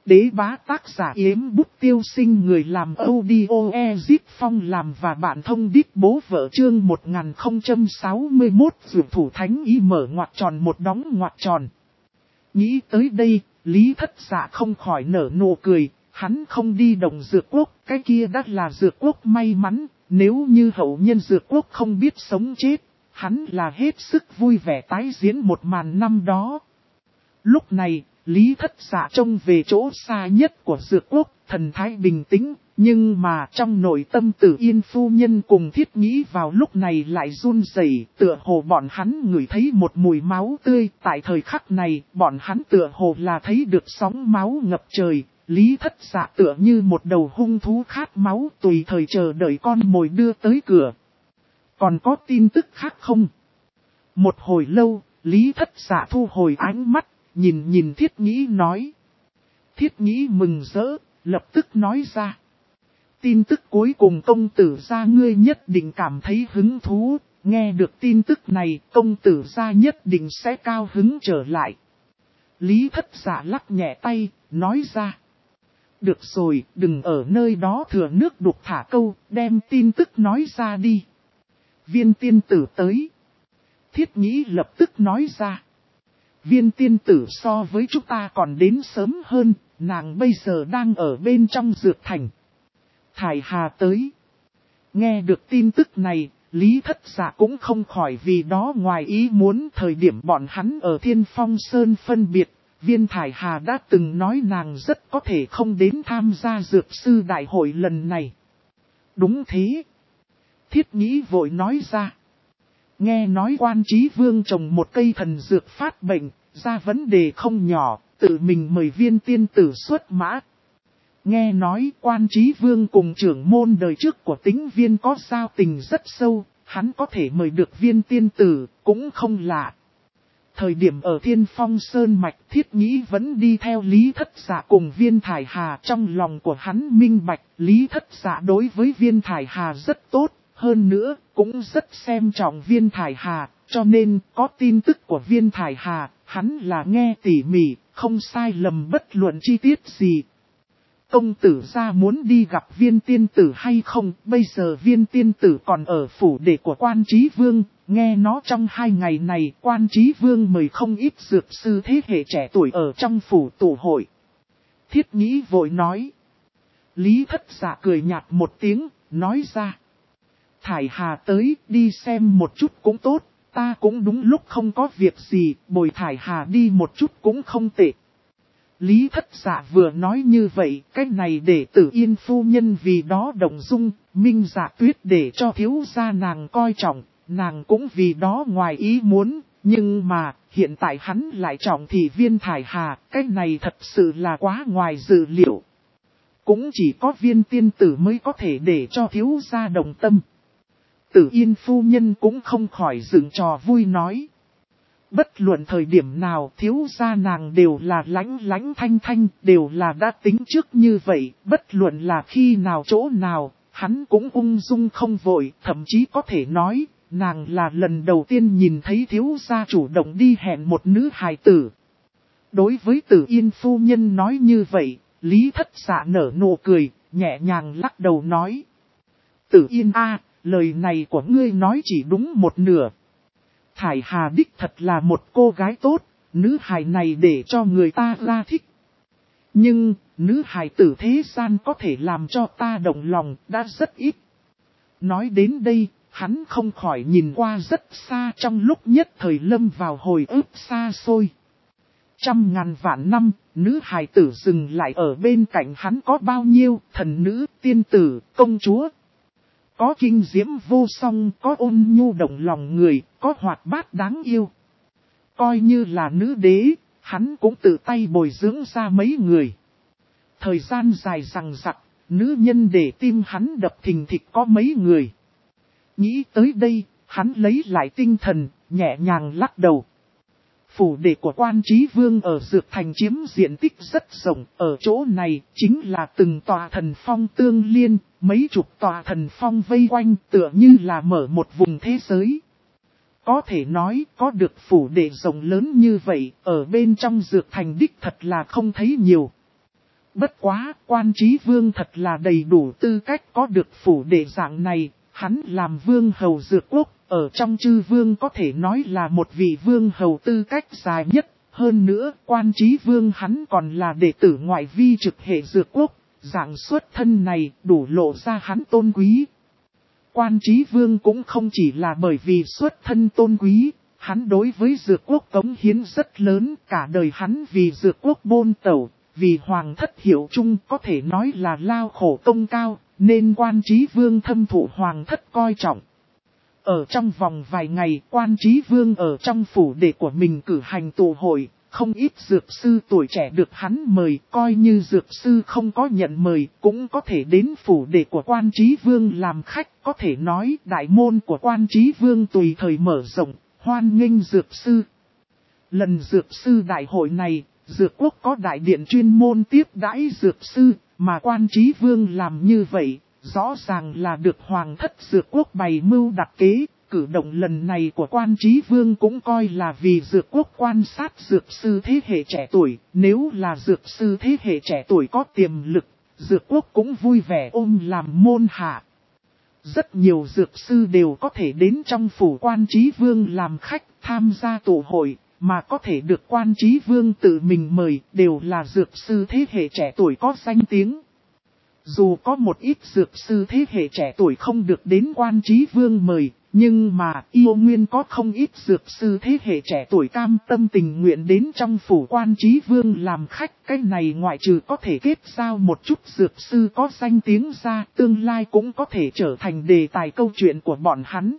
Đế bá tác giả Yếm Bút Tiêu Sinh, người làm audio Ezip Phong làm và bạn thông đít bố vợ chương 1061 Dược Thủ Thánh Y mở ngoặc tròn một đóng ngoặc tròn. Nghĩ tới đây, Lý Thất Dạ không khỏi nở nụ cười, hắn không đi Đồng Dược Quốc, cái kia đã là Dược Quốc may mắn, nếu như hậu nhân Dược Quốc không biết sống chết, hắn là hết sức vui vẻ tái diễn một màn năm đó. Lúc này, Lý Thất Dạ trông về chỗ xa nhất của Dược Quốc, thần thái bình tĩnh, nhưng mà trong nội tâm Tử Yên phu nhân cùng Thiết Nghĩ vào lúc này lại run rẩy, tựa hồ bọn hắn ngửi thấy một mùi máu tươi. Tại thời khắc này, bọn hắn tựa hồ là thấy được sóng máu ngập trời. Lý Thất Dạ tựa như một đầu hung thú khát máu, tùy thời chờ đợi con mồi đưa tới cửa. Còn có tin tức khác không? Một hồi lâu, Lý Thất Dạ thu hồi ánh mắt, nhìn Thiết Nghĩ nói. Thiết Nghĩ mừng rỡ, lập tức nói ra. Tin tức cuối cùng công tử gia ngươi nhất định cảm thấy hứng thú, nghe được tin tức này công tử gia nhất định sẽ cao hứng trở lại. Lý Thất Dạ lắc nhẹ tay, nói ra. Được rồi, đừng ở nơi đó thừa nước đục thả câu, đem tin tức nói ra đi. Viên tiên tử tới. Thiết Nghĩ lập tức nói ra. Viên tiên tử so với chúng ta còn đến sớm hơn, nàng bây giờ đang ở bên trong dược thành. Thải Hà tới. Nghe được tin tức này, Lý Thất Dạ cũng không khỏi vì đó ngoài ý muốn. Thời điểm bọn hắn ở Thiên Phong Sơn phân biệt, Viên Thải Hà đã từng nói nàng rất có thể không đến tham gia dược sư đại hội lần này. Đúng thế. Thiết Nghĩ vội nói ra. Nghe nói Quan Chí Vương trồng một cây thần dược phát bệnh, ra vấn đề không nhỏ, tự mình mời Viên tiên tử xuất mã. Nghe nói Quan Chí Vương cùng trưởng môn đời trước của Tĩnh Viên có giao tình rất sâu, hắn có thể mời được Viên tiên tử, cũng không lạ. Thời điểm ở Thiên Phong Sơn Mạch, Thiết Nghĩ vẫn đi theo Lý Thất Dạ cùng Viên Thải Hà. Trong lòng của hắn minh bạch, Lý Thất Dạ đối với Viên Thải Hà rất tốt, hơn nữa cũng rất xem trọng Viên Thải Hà, cho nên có tin tức của Viên Thải Hà, hắn là nghe tỉ mỉ, không sai lầm bất luận chi tiết gì. Công tử gia muốn đi gặp Viên tiên tử hay không? Bây giờ Viên tiên tử còn ở phủ đệ của Quan Chí Vương, nghe nói trong 2 ngày này Quan Chí Vương mời không ít dược sư thế hệ trẻ tuổi ở trong phủ tụ hội. Thiết Nghĩ vội nói. Lý Thất Dạ cười nhạt một tiếng, nói ra. Thải Hà tới, đi xem một chút cũng tốt, ta cũng đúng lúc không có việc gì, bồi Thải Hà đi một chút cũng không tệ. Lý Thất Dạ vừa nói như vậy, cái này để Tử Yên phu nhân vì đó động dung, Minh Dạ Tuyết để cho thiếu gia nàng coi trọng, nàng cũng vì đó ngoài ý muốn, nhưng mà hiện tại hắn lại trọng thị Viên Thải Hà, cái này thật sự là quá ngoài dự liệu. Cũng chỉ có Viên tiên tử mới có thể để cho thiếu gia đồng tâm. Tử Yên phu nhân cũng không khỏi dựng trò vui nói. Bất luận thời điểm nào thiếu gia nàng đều là lánh thanh thanh, đều là đã tính trước như vậy, bất luận là khi nào chỗ nào, hắn cũng ung dung không vội, thậm chí có thể nói, nàng là lần đầu tiên nhìn thấy thiếu gia chủ động đi hẹn một nữ hài tử. Đối với Tử Yên phu nhân nói như vậy, Lý Thất Dạ nở nụ cười, nhẹ nhàng lắc đầu nói. Tử Yên lời này của ngươi nói chỉ đúng một nửa. Thải Hà đích thật là một cô gái tốt, nữ hài này để cho người ta ra thích. Nhưng, nữ hài tử thế gian có thể làm cho ta động lòng đã rất ít. Nói đến đây, hắn không khỏi nhìn qua rất xa, trong lúc nhất thời lâm vào hồi ức xa xôi. 100.000 vạn năm, nữ hài tử dừng lại ở bên cạnh hắn có bao nhiêu, thần nữ, tiên tử, công chúa. Có kinh diễm vô song, có ôn nhu động lòng người, có hoạt bát đáng yêu. Coi như là nữ đế, hắn cũng tự tay bồi dưỡng ra mấy người. Thời gian dài rằng rặc, nữ nhân để tim hắn đập thình thịch có mấy người. Nghĩ tới đây, hắn lấy lại tinh thần, nhẹ nhàng lắc đầu. Phủ đệ của Quan Chí Vương ở Dược Thành chiếm diện tích rất rộng, ở chỗ này chính là từng tòa thần phong tương liên, mấy chục tòa thần phong vây quanh tựa như là mở một vùng thế giới. Có thể nói có được phủ đệ rộng lớn như vậy, ở bên trong Dược Thành đích thật là không thấy nhiều. Bất quá, Quan Chí Vương thật là đầy đủ tư cách có được phủ đệ dạng này, hắn làm vương hầu Dược Quốc, ở trong chư vương có thể nói là một vị vương hầu tư cách dài nhất. Hơn nữa, Quan Chí Vương hắn còn là đệ tử ngoại vi trực hệ Dược Quốc, dạng xuất thân này đủ lộ ra hắn tôn quý. Quan Chí Vương cũng không chỉ là bởi vì xuất thân tôn quý, hắn đối với Dược Quốc cống hiến rất lớn, cả đời hắn vì Dược Quốc bôn tẩu, vì hoàng thất hiệu chung có thể nói là lao khổ công cao, nên Quan Chí Vương thâm thụ hoàng thất coi trọng. Ở trong vòng vài ngày, Quan Chí Vương ở trong phủ đệ của mình cử hành tụ hội, không ít dược sư tuổi trẻ được hắn mời, coi như dược sư không có nhận mời, cũng có thể đến phủ đệ của Quan Chí Vương làm khách, có thể nói đại môn của Quan Chí Vương tùy thời mở rộng, hoan nghênh dược sư. Lần dược sư đại hội này, Dược Quốc có đại điện chuyên môn tiếp đãi dược sư, mà Quan Chí Vương làm như vậy, rõ ràng là được hoàng thất Dược Quốc bày mưu đặt kế. Cử động lần này của Quan Chí Vương cũng coi là vì Dược Quốc quan sát dược sư thế hệ trẻ tuổi. Nếu là dược sư thế hệ trẻ tuổi có tiềm lực, Dược Quốc cũng vui vẻ ôm làm môn hạ. Rất nhiều dược sư đều có thể đến trong phủ Quan Chí Vương làm khách tham gia tụ hội, mà có thể được Quan Chí Vương tự mình mời đều là dược sư thế hệ trẻ tuổi có danh tiếng. Dù có một ít dược sư thế hệ trẻ tuổi không được đến Quan Chí Vương mời, nhưng mà yêu nguyên có không ít dược sư thế hệ trẻ tuổi cam tâm tình nguyện đến trong phủ Quan Chí Vương làm khách. Cái này ngoại trừ có thể kết giao một chút dược sư có danh tiếng ra, tương lai cũng có thể trở thành đề tài câu chuyện của bọn hắn.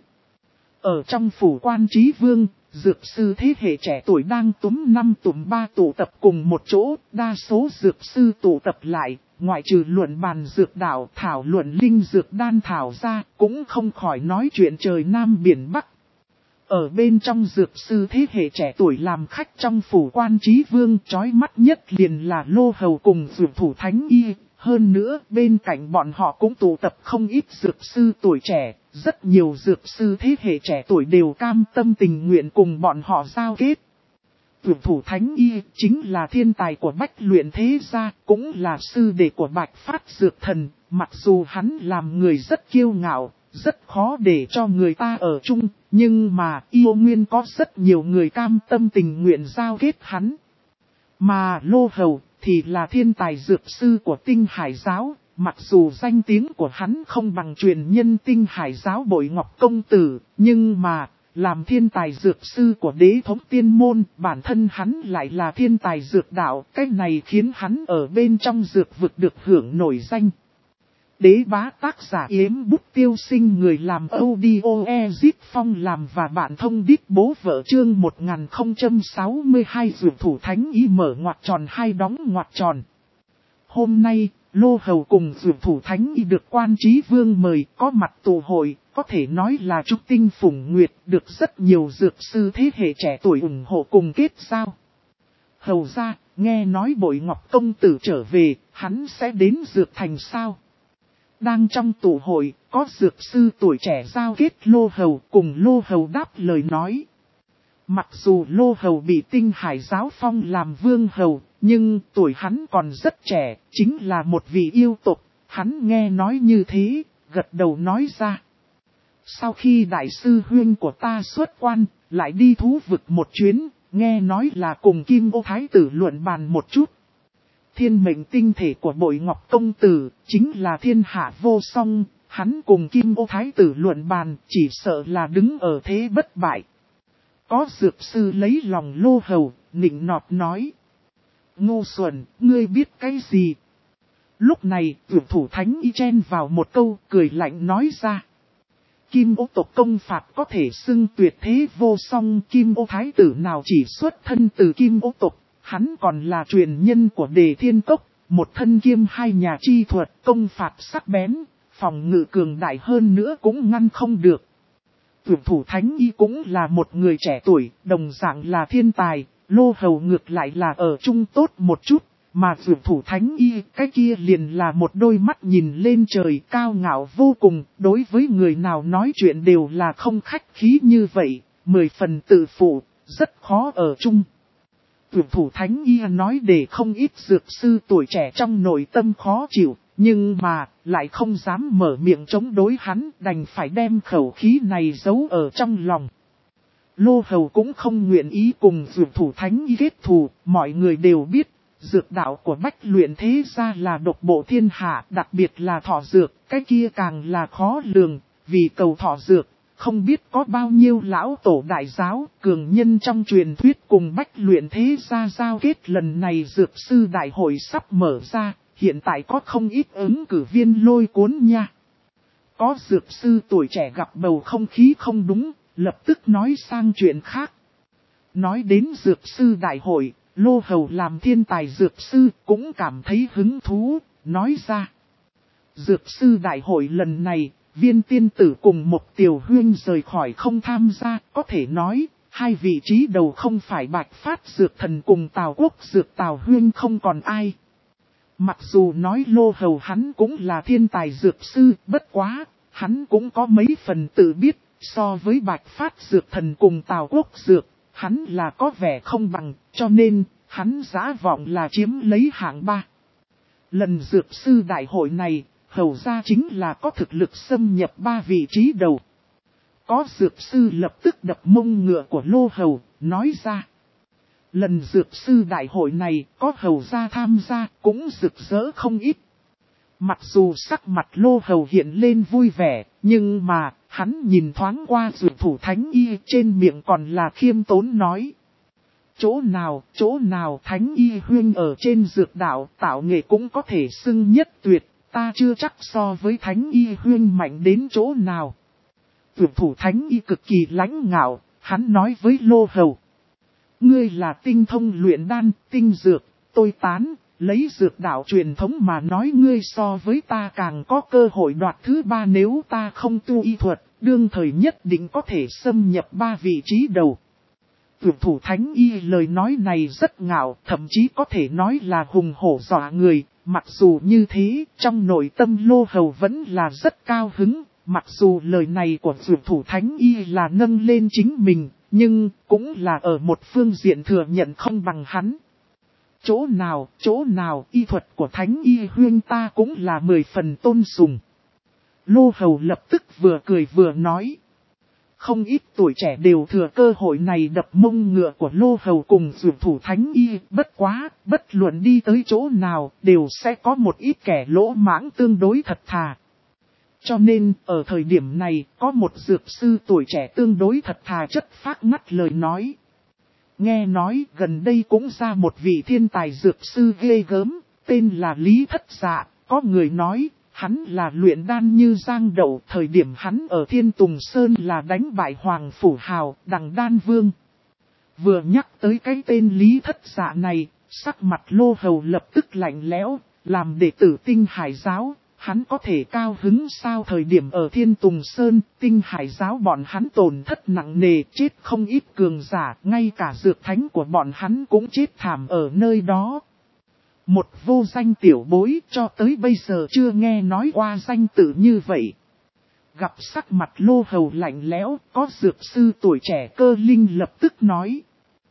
Ở trong phủ Quan Chí Vương, dược sư thế hệ trẻ tuổi đang túm 5 túm 3 tụ tập cùng một chỗ, đa số dược sư tụ tập lại, ngoại trừ luận bàn dược đạo thảo luận linh dược đan thảo ra, cũng không khỏi nói chuyện trời Nam Biển Bắc. Ở bên trong dược sư thế hệ trẻ tuổi làm khách trong phủ Quan Chí Vương, chói mắt nhất liền là Lô Hầu cùng dược thủ Thánh Y. Hơn nữa, bên cạnh bọn họ cũng tụ tập không ít dược sư tuổi trẻ, rất nhiều dược sư thế hệ trẻ tuổi đều cam tâm tình nguyện cùng bọn họ giao kết. Dược thủ Thánh Y chính là thiên tài của Bách Luyện thế gia, cũng là sư đệ của Bạch Phát Dược Thần, mặc dù hắn làm người rất kiêu ngạo, rất khó để cho người ta ở chung, nhưng mà yêu nguyên có rất nhiều người cam tâm tình nguyện giao kết hắn. Mà Lô Hầu thì là thiên tài dược sư của Tinh Hải Giáo, mặc dù danh tiếng của hắn không bằng truyền nhân Tinh Hải Giáo Bội Ngọc Công Tử, nhưng mà làm thiên tài dược sư của Đế Thống Tiên Môn, bản thân hắn lại là thiên tài dược đạo, cái này khiến hắn ở bên trong dược vực được hưởng nổi danh. Đế Bá tác giả Yếm Bút Tiêu Sinh, người làm audio Ezip Phong làm và bạn thông đít bố vợ chương 1062 dược thủ Thánh Y mở ngoặc tròn hai đóng ngoặc tròn. Hôm nay, Lô Hầu cùng dược thủ Thánh Y được Quan Chí Vương mời có mặt tụ hội, có thể nói là trúc tinh phủng nguyệt, được rất nhiều dược sư thế hệ trẻ tuổi ủng hộ cùng kết giao. Hầu ra, nghe nói Bội Ngọc Công Tử trở về, hắn sẽ đến Dược Thành sao? Đang trong tụ hội, có dược sư tuổi trẻ giao kết Lô Hầu, cùng Lô Hầu đáp lời nói. Mặc dù Lô Hầu bị Tinh Hải Giáo phong làm vương hầu, nhưng tuổi hắn còn rất trẻ, chính là một vị yêu tộc. Hắn nghe nói như thế, gật đầu nói ra. Sau khi đại sư huynh của ta xuất quan, lại đi thú vực một chuyến, nghe nói là cùng Kim Ô Thái tử luận bàn một chút. Thiên mệnh tinh thể của Bội Ngọc Công Tử, chính là thiên hạ vô song, hắn cùng Kim Ô Thái tử luận bàn, chỉ sợ là đứng ở thế bất bại. Có dược sư lấy lòng Lô Hầu, nịnh nọt nói. Ngu xuẩn, ngươi biết cái gì? Lúc này, dược thủ Thánh Y chen vào một câu, cười lạnh nói ra. Kim Ô tộc công phạt có thể xưng tuyệt thế vô song, Kim Ô Thái tử nào chỉ xuất thân từ Kim Ô tộc. Hắn còn là truyền nhân của Đề Thiên Cốc, một thân kiêm hai nhà chi thuật, công phạt sắc bén, phòng ngự cường đại hơn nữa cũng ngăn không được. Dược thủ Thánh Y cũng là một người trẻ tuổi, đồng dạng là thiên tài, Lô Hầu ngược lại là ở chung tốt một chút, mà dược thủ Thánh Y cái kia liền là một đôi mắt nhìn lên trời cao ngạo vô cùng, đối với người nào nói chuyện đều là không khách khí như vậy, 10 phần tự phụ, rất khó ở chung. Tuyển thủ thánh y nói để không ít dược sư tuổi trẻ trong nội tâm khó chịu, nhưng mà lại không dám mở miệng chống đối hắn, đành phải đem khẩu khí này giấu ở trong lòng. Lô Hầu cũng không nguyện ý cùng dược thủ thánh y kết thù, mọi người đều biết, dược đạo của Bách Luyện thế gia là độc bộ thiên hạ, đặc biệt là thọ dược, cái kia càng là khó lường, vì cầu thọ dược, không biết có bao nhiêu lão tổ đại giáo, cường nhân trong truyền thuyết cùng Bách Luyện thế gia giao kết. Lần này dược sư đại hội sắp mở ra, hiện tại có không ít ứng cử viên lôi cuốn nha. Có dược sư tuổi trẻ gặp bầu không khí không đúng, lập tức nói sang chuyện khác. Nói đến dược sư đại hội, Lô Hầu làm thiên tài dược sư cũng cảm thấy hứng thú, nói ra. Dược sư đại hội lần này, Viên tiên tử cùng một tiểu huyên rời khỏi không tham gia, có thể nói, hai vị trí đầu không phải Bạch Phát Dược Thần cùng Tào Quốc Dược Tào Huyên không còn ai. Mặc dù nói Lô Hầu hắn cũng là thiên tài dược sư, bất quá, hắn cũng có mấy phần tự biết, so với Bạch Phát Dược Thần cùng Tào Quốc Dược, hắn là có vẻ không bằng, cho nên, hắn giả vọng là chiếm lấy hạng 3. Lần dược sư đại hội này, Hầu ra chính là có thực lực xâm nhập 3 vị trí đầu. Có dược sư lập tức đập mông ngựa của Lô Hầu, nói ra. Lần dược sư đại hội này có Hầu ra tham gia cũng rực rỡ không ít. Mặc dù sắc mặt Lô Hầu hiện lên vui vẻ, nhưng mà hắn nhìn thoáng qua dược thủ thánh y trên miệng còn là khiêm tốn nói. Chỗ nào thánh y huyên ở trên dược đạo tạo nghệ cũng có thể xưng nhất tuyệt. Ta chưa chắc so với thánh y huyên mạnh đến chỗ nào. Tuyển thủ thánh y cực kỳ lãnh ngạo, hắn nói với Lô Hầu. Ngươi là tinh thông luyện đan, tinh dược, tôi tán, lấy dược đạo truyền thống mà nói ngươi so với ta càng có cơ hội đoạt thứ 3 nếu ta không tu y thuật, đương thời nhất định có thể xâm nhập 3 vị trí đầu. Tuyển thủ thánh y lời nói này rất ngạo, thậm chí có thể nói là hùng hổ dọa người. Mặc dù như thế, trong nội tâm Lô Hầu vẫn là rất cao hứng, mặc dù lời này của dược thủ thánh y là nâng lên chính mình, nhưng cũng là ở một phương diện thừa nhận không bằng hắn. Chỗ nào, y thuật của thánh y huyên ta cũng là 10 phần tôn sùng. Lô Hầu lập tức vừa cười vừa nói. Không ít tuổi trẻ đều thừa cơ hội này đập mông ngựa của Lô Hầu cùng dược thủ thánh y, bất quá, bất luận đi tới chỗ nào, đều sẽ có một ít kẻ lỗ mãng tương đối thật thà. Cho nên, ở thời điểm này, có một dược sư tuổi trẻ tương đối thật thà chất phác ngắt lời nói. Nghe nói, gần đây cũng ra một vị thiên tài dược sư ghê gớm, tên là Lý Thất Dạ, có người nói. Hắn là luyện đan như giang đậu, thời điểm hắn ở Thiên Tùng Sơn là đánh bại Hoàng Phủ Hào, Đằng Đan Vương. Vừa nhắc tới cái tên Lý Thất Dạ này, sắc mặt Lô Hầu lập tức lạnh lẽo, làm đệ tử Tinh Hải Giáo, hắn có thể cao hứng sao? Thời điểm ở Thiên Tùng Sơn, Tinh Hải Giáo bọn hắn tổn thất nặng nề, chết không ít cường giả, ngay cả dược thánh của bọn hắn cũng chết thảm ở nơi đó. Một vô danh tiểu bối cho tới bây giờ chưa nghe nói qua danh tự như vậy. Gặp sắc mặt Lô Hầu lạnh lẽo, có dược sư tuổi trẻ Cơ Linh lập tức nói.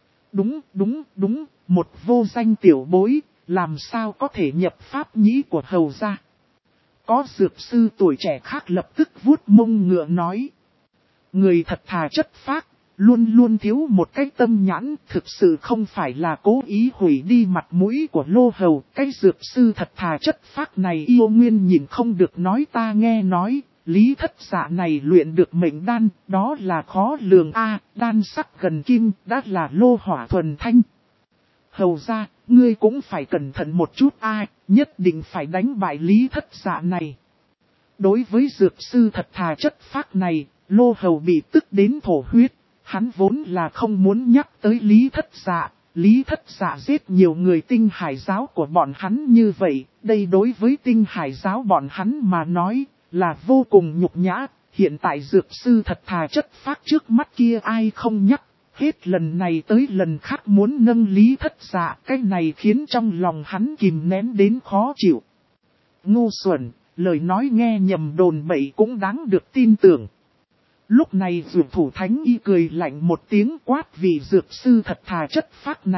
Đúng, một vô danh tiểu bối, làm sao có thể nhập pháp nhĩ của Hầu ra. Có dược sư tuổi trẻ khác lập tức vuốt mông ngựa nói. Người thật thà chất phác. Luôn luôn thiếu một cái tâm nhãn, thực sự không phải là cố ý hủy đi mặt mũi của Lô Hầu. Cái dược sư thật thà chất phác này yêu nguyên nhìn không được nói ta nghe nói, Lý Thất Dạ này luyện được mệnh đan, đó là khó lường đan sắc gần kim, đã là lô hỏa thuần thanh. Hầu ra, ngươi cũng phải cẩn thận một chút nhất định phải đánh bại Lý Thất Dạ này. Đối với dược sư thật thà chất phác này, Lô Hầu bị tức đến thổ huyết. Hắn vốn là không muốn nhắc tới Lý Thất Dạ giết nhiều người Tinh Hải Giáo của bọn hắn như vậy, đây đối với Tinh Hải Giáo bọn hắn mà nói, là vô cùng nhục nhã, hiện tại dược sư thật thà chất phác trước mắt kia ai không nhắc, hết lần này tới lần khác muốn nâng Lý Thất Dạ, cái này khiến trong lòng hắn kìm nén đến khó chịu. Ngu xuẩn, lời nói nghe nhầm đồn bậy cũng đáng được tin tưởng. Lúc này dược thủ thánh y cười lạnh một tiếng quát vì dược sư thật thà chất phác này,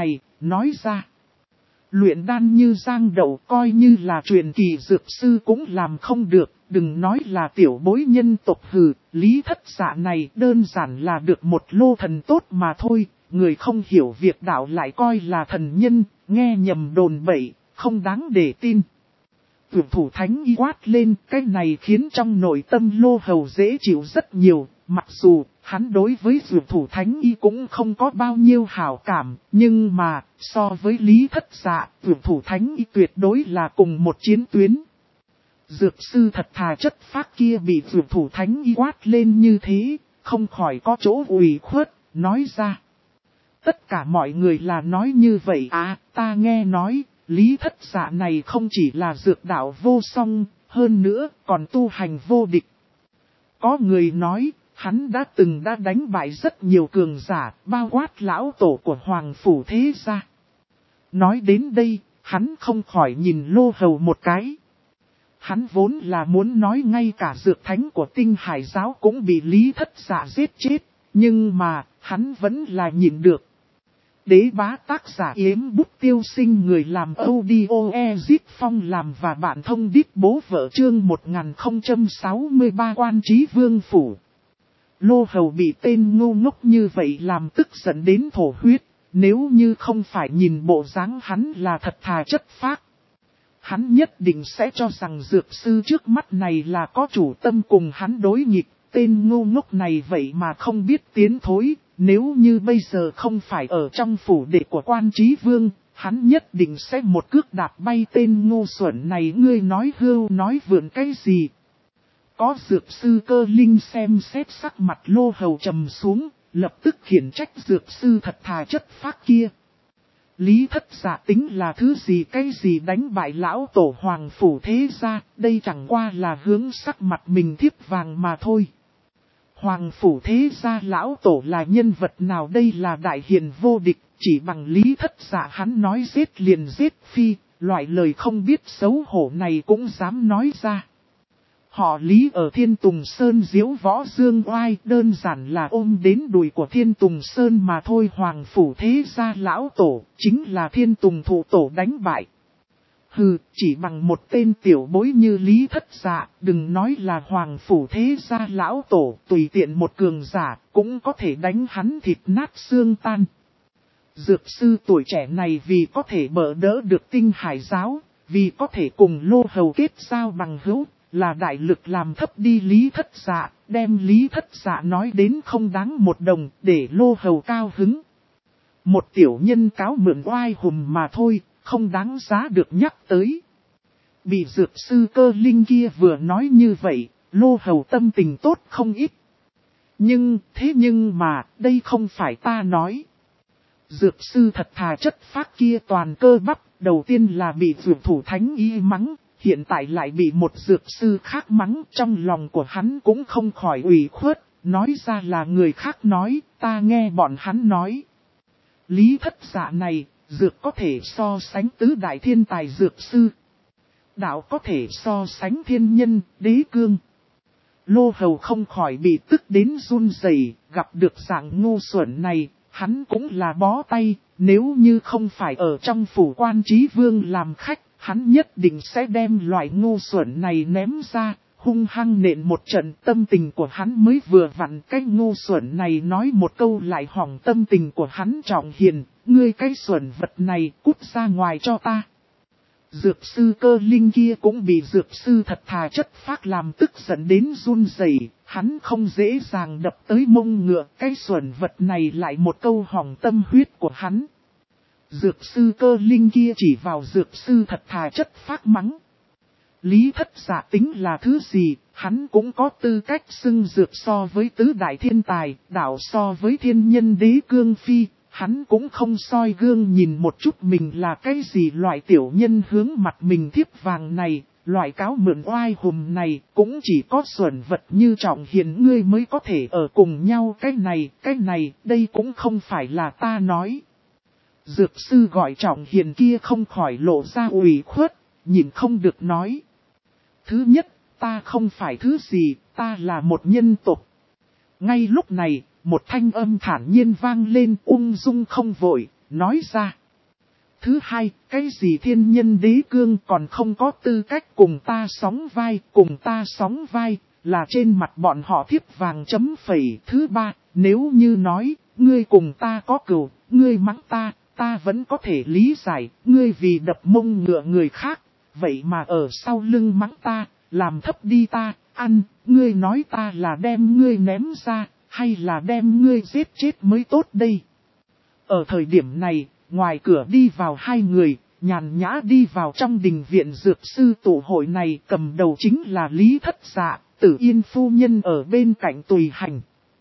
nói ra. Luyện đan như Giang Đậu coi như là truyền kỳ dược sư cũng làm không được, đừng nói là tiểu bối nhân tộc hừ, Lý Thất Dạ này đơn giản là được một lô thần tốt mà thôi, người không hiểu việc đạo lại coi là thần nhân, nghe nhầm đồn bậy, không đáng để tin. Tuyển thủ thánh y quát lên, cái này khiến trong nội tâm Lô Hầu dễ chịu rất nhiều, mặc dù hắn đối với tuyển thủ thánh y cũng không có bao nhiêu hảo cảm, nhưng mà so với Lý Thất Dạ, tuyển thủ thánh y tuyệt đối là cùng một chiến tuyến. Dược sư thật thà chất phác kia bị tuyển thủ thánh y quát lên như thế, không khỏi có chỗ ủy khuất, nói ra. Tất cả mọi người là nói như vậy à, ta nghe nói. Lý Thất Dạ này không chỉ là dược đạo vô song, hơn nữa còn tu hành vô địch. Có người nói, hắn đã đánh bại rất nhiều cường giả, bao quát lão tổ của Hoàng Phủ Thế Gia. Nói đến đây, hắn không khỏi nhìn Lô Hầu một cái. Hắn vốn là muốn nói ngay cả dược thánh của Tinh Hải Giáo cũng bị Lý Thất Dạ giết chết, nhưng mà, hắn vẫn là nhịn được. Đế bá tác giả Yếm Bút Tiêu Sinh, người làm audio Ezit Phong làm và bạn thông điệp bố vợ chương 1063 Quan Chí Vương Phủ. Lô Hầu bị tên ngu ngốc như vậy làm tức giận đến thổ huyết, nếu như không phải nhìn bộ dáng hắn là thật thà chất phác. Hắn nhất định sẽ cho rằng dược sư trước mắt này là có chủ tâm cùng hắn đối nghịch, tên ngu ngốc này vậy mà không biết tiến thối. Nếu như bây giờ không phải ở trong phủ đệ của Quan Chí Vương, hắn nhất định sẽ một cước đạp bay tên ngu xuẩn này. Ngươi nói hưu nói vượn cái gì? Có dược sư Cơ Linh xem xét sắc mặt Lô Hầu trầm xuống, lập tức khiển trách dược sư thật thà chất phác kia. Lý Thất Dạ tính là thứ gì cái gì đánh bại lão tổ Hoàng Phủ Thế Gia, đây chẳng qua là hướng sắc mặt mình thiếp vàng mà thôi. Hoàng Phủ Thế Gia lão tổ là nhân vật nào đây là đại hiền vô địch, chỉ bằng Lý Thất Dạ hắn nói giết liền giết phi, loại lời không biết xấu hổ này cũng dám nói ra. Họ Lý ở Thiên Tùng Sơn diễu võ dương oai, đơn giản là ôm đến đùi của Thiên Tùng Sơn mà thôi. Hoàng Phủ Thế Gia lão tổ chính là Thiên Tùng Thụ Tổ đánh bại. Hừ, chỉ bằng một tên tiểu bối như Lý Thất Dạ, đừng nói là Hoàng Phủ Thế Gia lão tổ, tùy tiện một cường giả, cũng có thể đánh hắn thịt nát xương tan. Dược sư tuổi trẻ này vì có thể bỡ đỡ được Tinh Hải Giáo, vì có thể cùng Lô Hầu kết giao bằng hữu, là đại lực làm thấp đi Lý Thất Dạ, đem Lý Thất Dạ nói đến không đáng một đồng, để Lô Hầu cao hứng. Một tiểu nhân cáo mượn oai hùm mà thôi, không đáng giá được nhắc tới. Bị dược sư Cơ Linh kia vừa nói như vậy, Lô Hầu tâm tình tốt không ít. Nhưng mà, đây không phải ta nói. Dược sư thật thà chất phác kia toàn cơ bắp, đầu tiên là bị dược thủ thánh y mắng, hiện tại lại bị một dược sư khác mắng, trong lòng của hắn cũng không khỏi ủy khuất, nói ra là người khác nói, ta nghe bọn hắn nói. Lý Thất Dạ này, dược có thể so sánh tứ đại thiên tài dược sư. Đạo có thể so sánh thiên nhân, đế cương. Lô Hầu không khỏi bị tức đến run rẩy, gặp được dạng ngu xuẩn này, hắn cũng là bó tay, nếu như không phải ở trong phủ Quan Chí Vương làm khách, hắn nhất định sẽ đem loại ngu xuẩn này ném ra, hung hăng nện một trận. Tâm tình của hắn mới vừa vặn, cái ngu xuẩn này nói một câu lại hỏng tâm tình của hắn. Trọng Hiền, ngươi cái xuẩn vật này cút ra ngoài cho ta. Dược sư Cơ Linh kia cũng bị dược sư thật thà chất phác làm tức giận đến run rẩy, hắn không dễ dàng đập tới mông ngựa, cái xuẩn vật này lại một câu hỏng tâm huyết của hắn. Dược sư Cơ Linh kia chỉ vào dược sư thật thà chất phác mắng. Lý Thất Dạ tính là thứ gì, hắn cũng có tư cách xưng dược so với tứ đại thiên tài, đạo so với thiên nhân đế cương phi, hắn cũng không soi gương nhìn một chút mình là cái gì. Loại tiểu nhân hướng mặt mình thiếp vàng này, loại cáo mượn oai hùm này, cũng chỉ có xuẩn vật như Trọng Hiền ngươi mới có thể ở cùng nhau. Cái này, đây cũng không phải là ta nói. Dược sư gọi Trọng Hiền kia không khỏi lộ ra ủy khuất, nhìn không được nói. Thứ nhất, ta không phải thứ gì, ta là một nhân tộc. Ngay lúc này, một thanh âm thản nhiên vang lên, ung dung không vội, nói ra. Thứ hai, cái gì thiên nhân đế cương còn không có tư cách cùng ta sóng vai, là trên mặt bọn họ thiếp vàng chấm phẩy. Thứ ba, nếu như nói, ngươi cùng ta có cừu, ngươi mắng ta vẫn có thể lý giải, ngươi vì đập mông ngựa người khác, vậy mà ở sau lưng mắng ta, làm thấp đi ta, ngươi nói ta là đem ngươi ném ra, hay là đem ngươi giết chết mới tốt đây. Ở thời điểm này, ngoài cửa đi vào hai người, nhàn nhã đi vào trong đình viện dược sư tụ hội này, cầm đầu chính là Lý Thất Dạ, Tử Yên phu nhân ở bên cạnh tùy hành.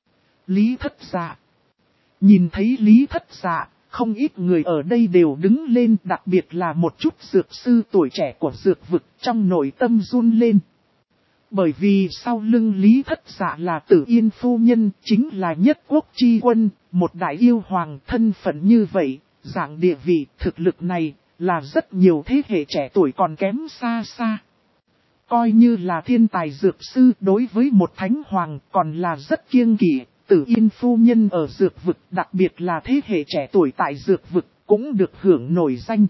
Lý Thất Dạ. Nhìn thấy Lý Thất Dạ, không ít người ở đây đều đứng lên, đặc biệt là một chút dược sư tuổi trẻ của dược vực trong nội tâm run lên. Bởi vì sau lưng Lý Thất Dạ là Tử Yên phu nhân, chính là nhất quốc chi quân, một đại yêu hoàng. Thân phận như vậy, dạng địa vị, thực lực này, là rất nhiều thế hệ trẻ tuổi còn kém xa xa. Coi như là thiên tài dược sư đối với một thánh hoàng còn là rất kiêng kỵ. Tử Yên phu nhân ở dược vực, đặc biệt là thế hệ trẻ tuổi tại dược vực, cũng được hưởng nổi danh.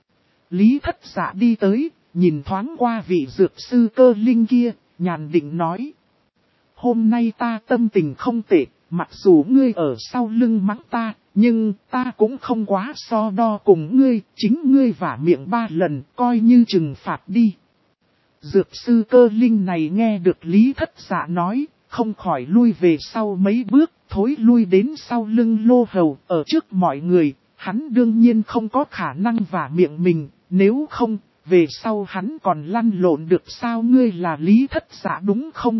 Lý Thất Dạ đi tới, nhìn thoáng qua vị dược sư Cơ Linh kia, nhàn định nói. Hôm nay ta tâm tình không tệ, mặc dù ngươi ở sau lưng mắng ta, nhưng ta cũng không quá so đo cùng ngươi, chính ngươi vả miệng 3 lần, coi như trừng phạt đi. Dược sư Cơ Linh này nghe được Lý Thất Dạ nói, không khỏi lui về sau mấy bước, thối lui đến sau lưng Lô Hầu. Ở trước mọi người, hắn đương nhiên không có khả năng vả miệng mình, nếu không, về sau hắn còn lăn lộn được sao? Ngươi là Lý Thất Dạ đúng không?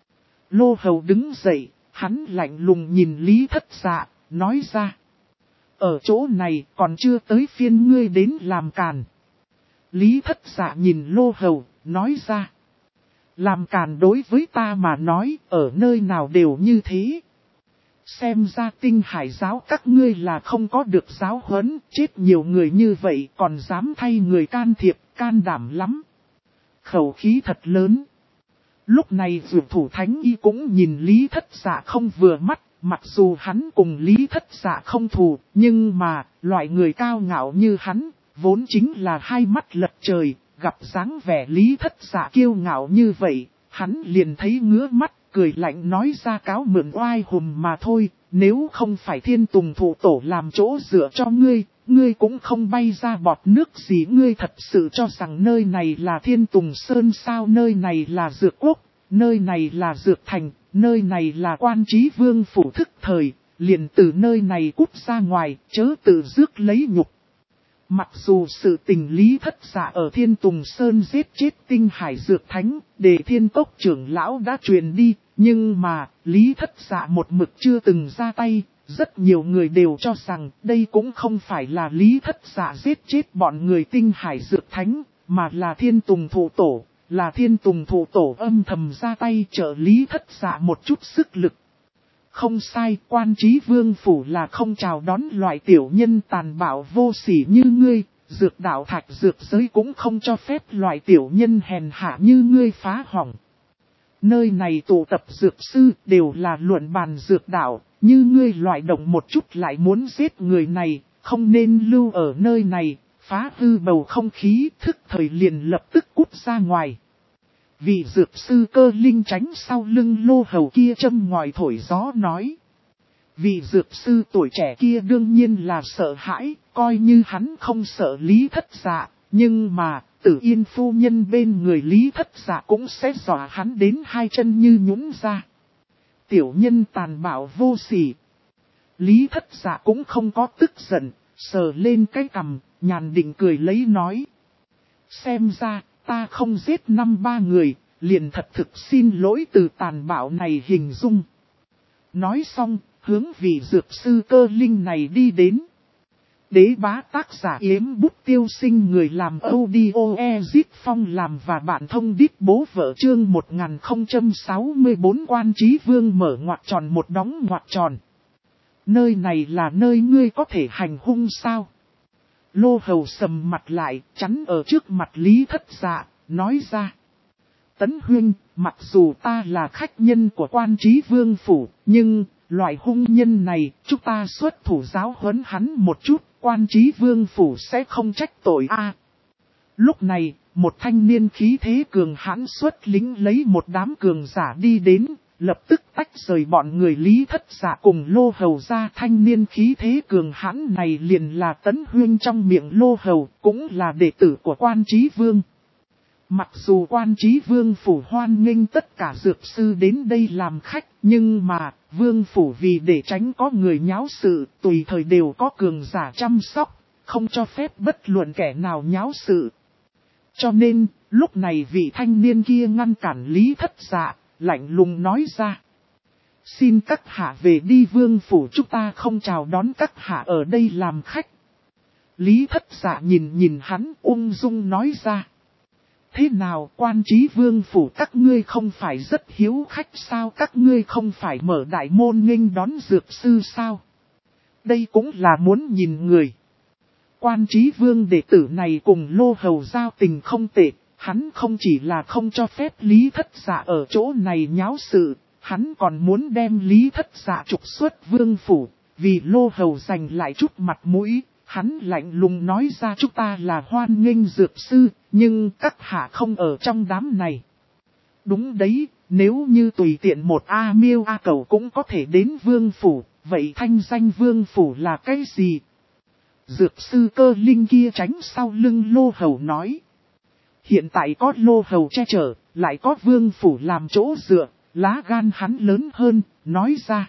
Lô Hầu đứng dậy, hắn lạnh lùng nhìn Lý Thất Dạ, nói ra. Ở chỗ này còn chưa tới phiên ngươi đến làm càn. Lý Thất Dạ nhìn Lô Hầu, nói ra. Làm càn đối với ta mà nói, ở nơi nào đều như thế. Xem ra Tinh Hải giáo các ngươi là không có được giáo huấn, chết nhiều người như vậy còn dám thay người can thiệp, can đảm lắm. Khẩu khí thật lớn. Lúc này Dược Thủ Thánh Y cũng nhìn Lý Thất Dạ không vừa mắt, mặc dù hắn cùng Lý Thất Dạ không thù, nhưng mà, loại người cao ngạo như hắn, vốn chính là hai mắt lật trời, gặp dáng vẻ Lý Thất Dạ kiêu ngạo như vậy, hắn liền thấy ngứa mắt, cười lạnh nói ra cáo mượn oai hùm mà thôi, nếu không phải Thiên Tùng Thụ Tổ làm chỗ dựa cho ngươi, ngươi cũng không bay ra bọt nước gì. Ngươi thật sự cho rằng nơi này là Thiên Tùng Sơn sao? Nơi này là Dược Quốc, nơi này là Dược Thành, nơi này là Quan Chí Vương phủ thức thời, liền từ nơi này cút ra ngoài, chớ tự rước lấy nhục. Mặc dù sự tình Lý Thất Dạ ở Thiên Tùng Sơn giết chết Tinh Hải Dược Thánh, để Thiên Cốc trưởng lão đã truyền đi, nhưng mà, Lý Thất Dạ một mực chưa từng ra tay, rất nhiều người đều cho rằng đây cũng không phải là Lý Thất Dạ giết chết bọn người Tinh Hải Dược Thánh, mà là Thiên Tùng Thụ Tổ, là Thiên Tùng Thụ Tổ âm thầm ra tay trợ Lý Thất Dạ một chút sức lực. Không sai, Quan Chí Vương phủ là không chào đón loại tiểu nhân tàn bạo vô sỉ như ngươi, dược đạo thạch dược giới cũng không cho phép loại tiểu nhân hèn hạ như ngươi phá hỏng. Nơi này tụ tập dược sư đều là luận bàn dược đạo, như ngươi loại động một chút lại muốn giết người này, không nên lưu ở nơi này, phá hư bầu không khí, thức thời liền lập tức cút ra ngoài. Vị dược sư Cơ Linh tránh sau lưng Lô Hầu kia châm ngòi thổi gió nói. Vị dược sư tuổi trẻ kia đương nhiên là sợ hãi, coi như hắn không sợ Lý Thất Dạ, nhưng mà, Tử Yên phu nhân bên người Lý Thất Dạ cũng sẽ dọa hắn đến hai chân như nhũn ra. Tiểu nhân tàn bạo vô sỉ. Lý Thất Dạ cũng không có tức giận, sờ lên cái cằm, nhàn định cười lấy nói. Xem ra, ta không giết 5-3 người, liền thật thực xin lỗi từ tàn bạo này hình dung. Nói xong, hướng vị dược sư Cơ Linh này đi đến. Đế bá tác giả Yếm Bút Tiêu Sinh, người làm audio Ezit Phong làm và bạn thông đít bố vợ chương 1064 Quan Chí Vương mở ngoặc tròn một đóng ngoặc tròn. Nơi này là nơi ngươi có thể hành hung sao? Lô Hầu sầm mặt lại, chắn ở trước mặt Lý Thất Dạ, nói ra. Tấn Huynh, mặc dù ta là khách nhân của Quan Chí Vương phủ, nhưng, loại hung nhân này, chúng ta xuất thủ giáo huấn hắn một chút, quan trí vương phủ sẽ không trách tội a. Lúc này, một thanh niên khí thế cường hãn xuất lính lấy một đám cường giả đi đến, lập tức tách rời bọn người Lý Thất Dạ cùng Lô Hầu ra. Thanh niên khí thế cường hãn này liền là Tấn Huyên trong miệng Lô Hầu, cũng là đệ tử của quan trí vương. Mặc dù quan trí vương phủ hoan nghênh tất cả dược sư đến đây làm khách, nhưng mà, vương phủ vì để tránh có người nháo sự, tùy thời đều có cường giả chăm sóc, không cho phép bất luận kẻ nào nháo sự. Cho nên, lúc này vị thanh niên kia ngăn cản Lý Thất Dạ, lạnh lùng nói ra. Xin các hạ về đi, vương phủ chúng ta không chào đón các hạ ở đây làm khách. Lý Thất Dạ nhìn hắn ung dung nói ra. Thế nào, quan trí vương phủ các ngươi không phải rất hiếu khách sao, các ngươi không phải mở đại môn nghênh đón dược sư sao? Đây cũng là muốn nhìn người. Quan trí vương đệ tử này cùng Lô Hầu giao tình không tệ, hắn không chỉ là không cho phép Lý Thất Dạ ở chỗ này nháo sự, hắn còn muốn đem Lý Thất Dạ trục xuất vương phủ, vì Lô Hầu giành lại chút mặt mũi. Hắn lạnh lùng nói ra chúng ta là hoan nghênh dược sư, nhưng các hạ không ở trong đám này. Đúng đấy, nếu như tùy tiện một A Miêu A Cẩu cũng có thể đến vương phủ, vậy thanh danh vương phủ là cái gì? Dược sư Cơ Linh kia tránh sau lưng Lô Hầu nói. Hiện tại có Lô Hầu che chở, lại có vương phủ làm chỗ dựa, lá gan hắn lớn hơn, nói ra.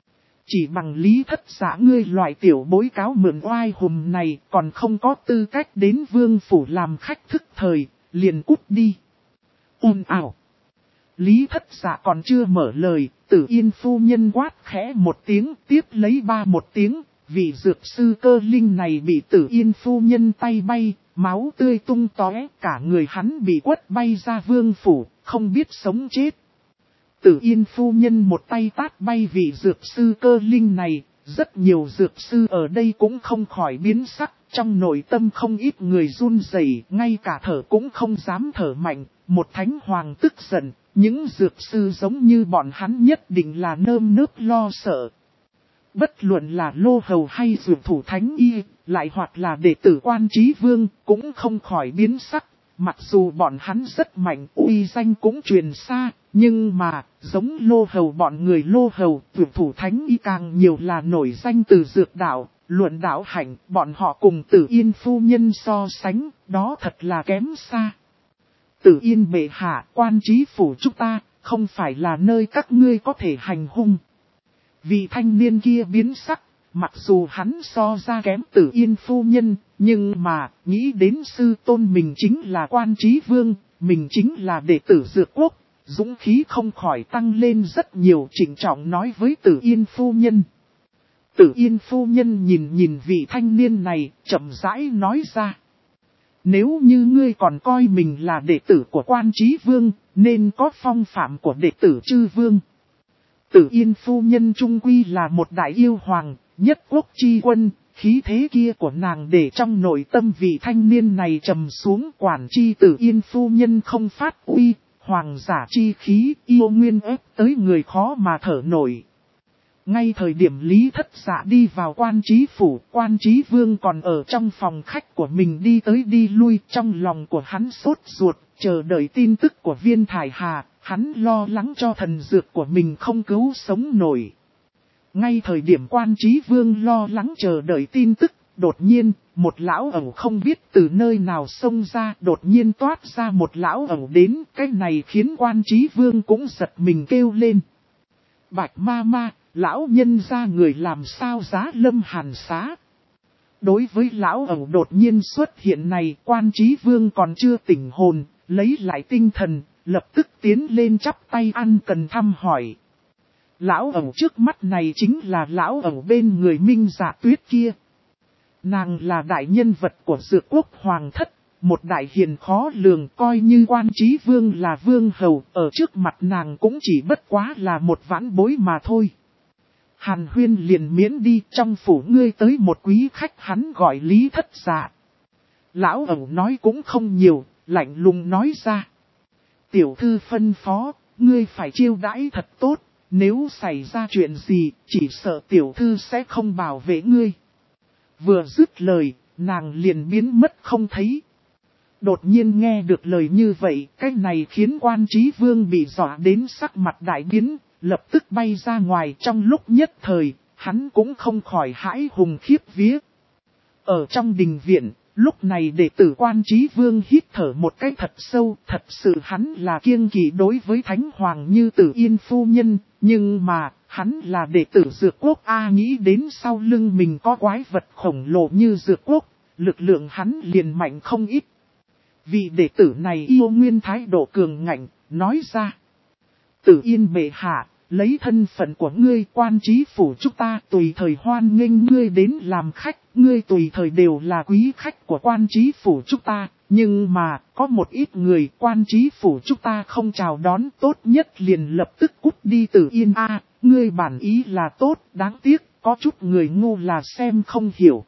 Chỉ bằng Lý Thất Dạ ngươi loại tiểu bối cáo mượn oai hùm này còn không có tư cách đến vương phủ làm khách thức thời, liền cút đi. Ồn ào. Lý Thất Dạ còn chưa mở lời, Tử Yên phu nhân quát khẽ một tiếng, tiếp lấy ba một tiếng, vị dược sư Cơ Linh này bị Tử Yên phu nhân tay bay, máu tươi tung tóe, cả người hắn bị quất bay ra vương phủ, không biết sống chết. Tử Yên phu nhân một tay tát bay vị dược sư Cơ Linh này, rất nhiều dược sư ở đây cũng không khỏi biến sắc, trong nội tâm không ít người run rẩy, ngay cả thở cũng không dám thở mạnh, một thánh hoàng tức giận, những dược sư giống như bọn hắn nhất định là nơm nớp lo sợ. Bất luận là Lô Hầu hay dược thủ thánh y, lại hoặc là đệ tử quan trí vương, cũng không khỏi biến sắc. Mặc dù bọn hắn rất mạnh, uy danh cũng truyền xa, nhưng mà, giống Lô Hầu bọn người Lô Hầu, dược thủ thánh y càng nhiều là nổi danh từ dược đạo, luận đạo hạnh, bọn họ cùng Tử Yên phu nhân so sánh, đó thật là kém xa. Tử Yên bệ hạ, quan trí phủ chúng ta, không phải là nơi các ngươi có thể hành hung. Vị thanh niên kia biến sắc, mặc dù hắn so ra kém Tử Yên phu nhân, nhưng mà, nghĩ đến sư tôn mình chính là quan trí vương, mình chính là đệ tử dược quốc, dũng khí không khỏi tăng lên rất nhiều, trịnh trọng nói với Tử Yên phu nhân. Tử Yên phu nhân nhìn vị thanh niên này, chậm rãi nói ra. Nếu như ngươi còn coi mình là đệ tử của quan trí vương, nên có phong phạm của đệ tử chư vương. Tử Yên phu nhân trung quy là một đại yêu hoàng, nhất quốc chi quân, khí thế kia của nàng để trong nội tâm vị thanh niên này trầm xuống, quản chi Tử Yên phu nhân không phát uy, hoàng giả chi khí yêu nguyên ép tới người khó mà thở nổi. Ngay thời điểm Lý Thất Dạ đi vào quan trí phủ, quan trí vương còn ở trong phòng khách của mình đi tới đi lui, trong lòng của hắn sốt ruột, chờ đợi tin tức của Viên Thải Hà, hắn lo lắng cho thần dược của mình không cứu sống nổi. Ngay thời điểm quan trí vương lo lắng chờ đợi tin tức, đột nhiên, một lão ẩu không biết từ nơi nào xông ra, đột nhiên toát ra một lão ẩu đến, cái này khiến quan trí vương cũng giật mình kêu lên. Bạch ma ma, lão nhân ra người làm sao giá lâm hàn xá. Đối với lão ẩu đột nhiên xuất hiện này, quan trí vương còn chưa tỉnh hồn, lấy lại tinh thần, lập tức tiến lên chắp tay ăn cần thăm hỏi. Lão ẩu trước mắt này chính là lão ẩu bên người Minh Dạ Tuyết kia. Nàng là đại nhân vật của dược quốc hoàng thất, một đại hiền khó lường, coi như quan trí vương là vương hầu, ở trước mặt nàng cũng chỉ bất quá là một vãn bối mà thôi. Hàn Huyên liền miễn đi, trong phủ ngươi tới một quý khách, hắn gọi Lý Thất Dạ. Lão ẩu nói cũng không nhiều, lạnh lùng nói ra. Tiểu thư phân phó, ngươi phải chiêu đãi thật tốt, nếu xảy ra chuyện gì, chỉ sợ tiểu thư sẽ không bảo vệ ngươi. Vừa dứt lời, nàng liền biến mất không thấy. Đột nhiên nghe được lời như vậy, cái này khiến Quan Chí Vương bị dọa đến sắc mặt đại biến, lập tức bay ra ngoài. Trong lúc nhất thời, hắn cũng không khỏi hãi hùng khiếp vía. Ở trong đình viện, lúc này đệ tử Quan Chí Vương hít thở một cái thật sâu, thật sự hắn là kiêng kỵ đối với Thánh Hoàng như Tử Yên phu nhân, nhưng mà, hắn là đệ tử Dược Quốc nghĩ đến sau lưng mình có quái vật khổng lồ như Dược Quốc, lực lượng hắn liền mạnh không ít. Vị đệ tử này yêu nguyên thái độ cường ngạnh, nói ra: Tử Yên bệ hạ, lấy thân phận của ngươi Quan Chí phủ chúng ta tùy thời hoan nghênh ngươi đến làm khách, ngươi tùy thời đều là quý khách của Quan Chí phủ chúng ta, nhưng mà có một ít người Quan Chí phủ chúng ta không chào đón, tốt nhất liền lập tức cút đi Tử Yên ngươi bản ý là tốt, đáng tiếc có chút người ngu là xem không hiểu.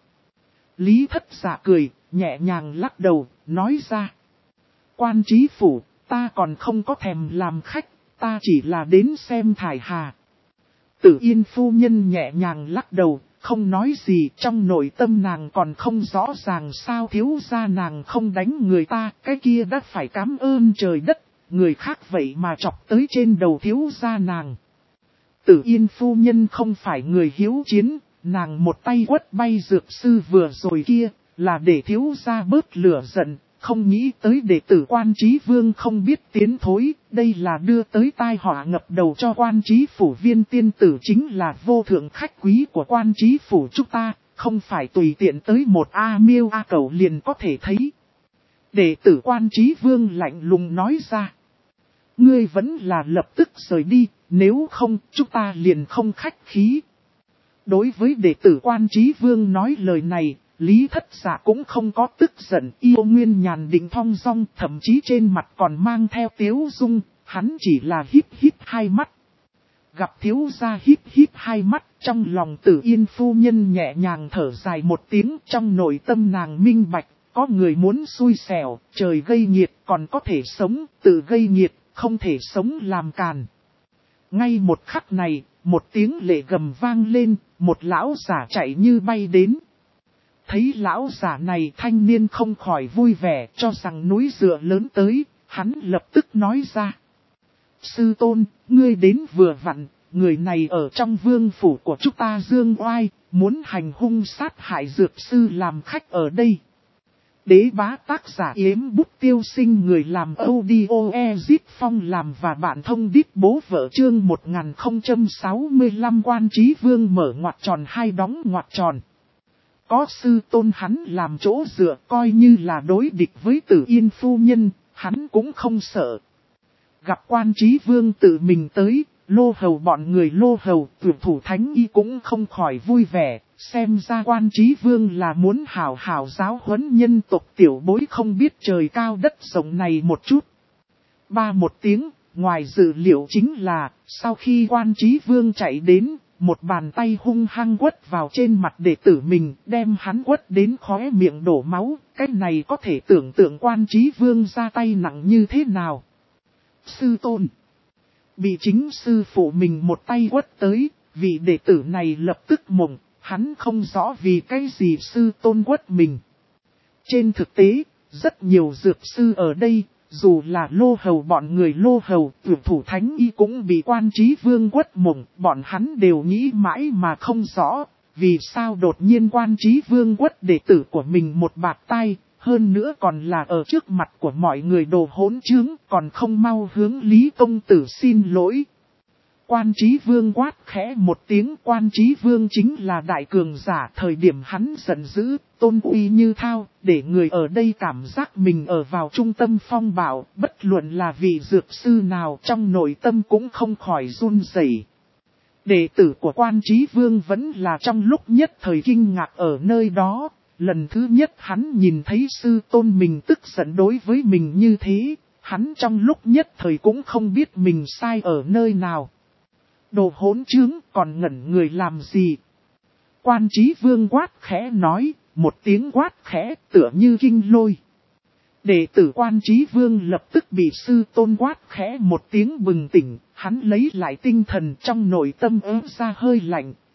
Lý Thất Dạ cười, nhẹ nhàng lắc đầu, nói ra: Quan Chí phủ, ta còn không có thèm làm khách, ta chỉ là đến xem thải hà. Tử Yên phu nhân nhẹ nhàng lắc đầu, không nói gì, trong nội tâm nàng còn không rõ ràng sao thiếu gia nàng không đánh người ta, cái kia đã phải cảm ơn trời đất, người khác vậy mà chọc tới trên đầu thiếu gia nàng. Tử Yên phu nhân không phải người hiếu chiến, nàng một tay quất bay dược sư vừa rồi kia, là để thiếu gia bớt lửa giận. Không nghĩ tới đệ tử Quan Chí Vương không biết tiến thối, đây là đưa tới tai họa ngập đầu cho Quan Chí phủ. Viên tiên tử chính là vô thượng khách quý của Quan Chí phủ chúng ta, không phải tùy tiện tới một miêu cầu liền có thể thấy. Đệ tử Quan Chí Vương lạnh lùng nói ra: Ngươi vẫn là lập tức rời đi, nếu không chúng ta liền không khách khí. Đối với đệ tử Quan Chí Vương nói lời này, Lý Thất Dạ cũng không có tức giận, yêu nguyên nhàn định thong dong, thậm chí trên mặt còn mang theo tiếu dung, hắn chỉ là híp híp hai mắt. Gặp thiếu gia híp híp hai mắt, trong lòng Tử Yên phu nhân nhẹ nhàng thở dài một tiếng, trong nội tâm nàng minh bạch, có người muốn xui xẻo, trời gây nghiệt còn có thể sống, tự gây nghiệt, không thể sống làm càn. Ngay một khắc này, một tiếng lệ gầm vang lên, một lão giả chạy như bay đến. Thấy lão giả này thanh niên không khỏi vui vẻ cho rằng núi dựa lớn tới, hắn lập tức nói ra: Sư tôn, ngươi đến vừa vặn, người này ở trong vương phủ của chúng ta Dương Oai, muốn hành hung sát hại dược sư làm khách ở đây. Đế bá tác giả Yếm Bút Tiêu Sinh, người làm audio Ezip Phong làm và bạn thông đít bố vợ chương 1065. Quan Chí Vương mở ngoặc tròn hai đóng ngoặc tròn. Có sư tôn hắn làm chỗ dựa, coi như là đối địch với Tử Yên phu nhân, hắn cũng không sợ. Gặp Quan Chí Vương tự mình tới, Lô Hầu bọn người Lô Hầu, tuyệt thủ Thánh Y cũng không khỏi vui vẻ, xem ra Quan Chí Vương là muốn hảo hảo giáo huấn nhân tộc tiểu bối không biết trời cao đất rộng này một chút. Ba một tiếng, ngoài dự liệu chính là, sau khi Quan Chí Vương chạy đến, một bàn tay hung hăng quất vào trên mặt đệ tử mình, đem hắn quất đến khóe miệng đổ máu, cái này có thể tưởng tượng Quan Chí Vương ra tay nặng như thế nào. Sư tôn. Bị chính sư phụ mình một tay quất tới, vị đệ tử này lập tức mộng, hắn không rõ vì cái gì sư tôn quất mình. Trên thực tế, rất nhiều dược sư ở đây, dù là Lô Hầu bọn người Lô Hầu, tuyệt thủ Thánh Y cũng bị Quan Chí Vương quất mộng, bọn hắn đều nghĩ mãi mà không rõ, vì sao đột nhiên Quan Chí Vương quất đệ tử của mình một bạt tay, hơn nữa còn là ở trước mặt của mọi người đồ hỗn trướng, còn không mau hướng Lý công tử xin lỗi. Quan Chí Vương quát khẽ một tiếng, Quan Chí Vương chính là đại cường giả, thời điểm hắn giận dữ, tôn uy như thao, để người ở đây cảm giác mình ở vào trung tâm phong bạo, bất luận là vị dược sư nào trong nội tâm cũng không khỏi run rẩy. Đệ tử của Quan Chí Vương vẫn là trong lúc nhất thời kinh ngạc ở nơi đó, lần thứ nhất hắn nhìn thấy sư tôn mình tức giận đối với mình như thế, hắn trong lúc nhất thời cũng không biết mình sai ở nơi nào. Đồ hỗn trướng, còn ngẩn người làm gì? Quan Chí Vương quát khẽ nói, một tiếng quát khẽ tựa như kinh lôi. Đệ tử Quan Chí Vương lập tức bị sư tôn quát khẽ một tiếng bừng tỉnh, hắn lấy lại tinh thần, trong nội tâm ớt ra hơi lạnh,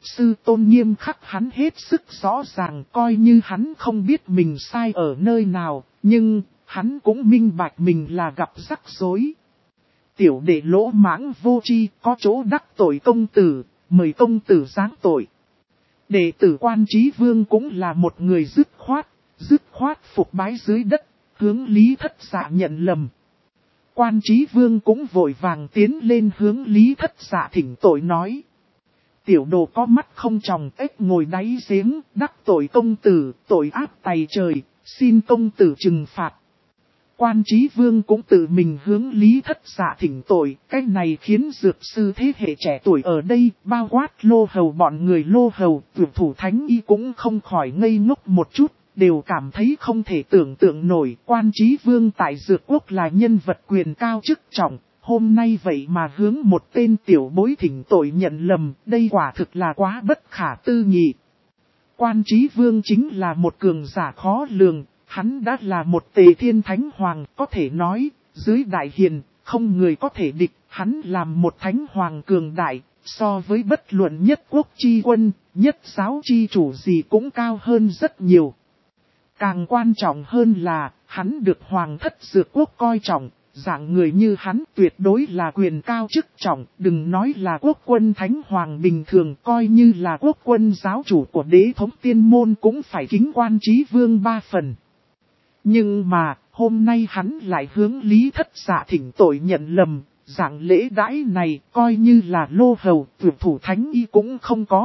sư tôn nghiêm khắc hắn hết sức rõ ràng, coi như hắn không biết mình sai ở nơi nào, nhưng hắn cũng minh bạch mình là gặp rắc rối. Tiểu đệ lỗ mãng vô tri, có chỗ đắc tội công tử, mời công tử giáng tội. Đệ tử Quan Chí Vương cũng là một người dứt khoát phục bái dưới đất, hướng Lý Thất Dạ nhận lầm. Quan Chí Vương cũng vội vàng tiến lên hướng Lý Thất Dạ thỉnh tội nói. Tiểu đồ có mắt không tròng, ếch ngồi đáy giếng, đắc tội công tử, tội ác tày trời, xin công tử trừng phạt. Quan Chí Vương cũng tự mình hướng Lý Thất Dạ thỉnh tội, cái này khiến dược sư thế hệ trẻ tuổi ở đây, bao quát Lô Hầu bọn người Lô Hầu, tuyệt thủ thánh y cũng không khỏi ngây ngốc một chút, đều cảm thấy không thể tưởng tượng nổi. Quan Chí Vương tại dược quốc là nhân vật quyền cao chức trọng, hôm nay vậy mà hướng một tên tiểu bối thỉnh tội nhận lầm, đây quả thực là quá bất khả tư nghị. Quan Chí Vương chính là một cường giả khó lường. Hắn đã là một tề thiên thánh hoàng, có thể nói, dưới đại hiền, không người có thể địch, hắn làm một thánh hoàng cường đại, so với bất luận nhất quốc chi quân, nhất giáo chi chủ gì cũng cao hơn rất nhiều. Càng quan trọng hơn là, hắn được hoàng thất dược quốc coi trọng, dạng người như hắn tuyệt đối là quyền cao chức trọng, đừng nói là quốc quân thánh hoàng bình thường, coi như là quốc quân giáo chủ của đế thống tiên môn cũng phải kính Quan Chí Vương 3 phần. Nhưng mà, hôm nay hắn lại hướng Lý Thất Dạ thỉnh tội nhận lầm, dạng lễ đãi này coi như là Lô Hầu, tuyệt thủ thánh y cũng không có.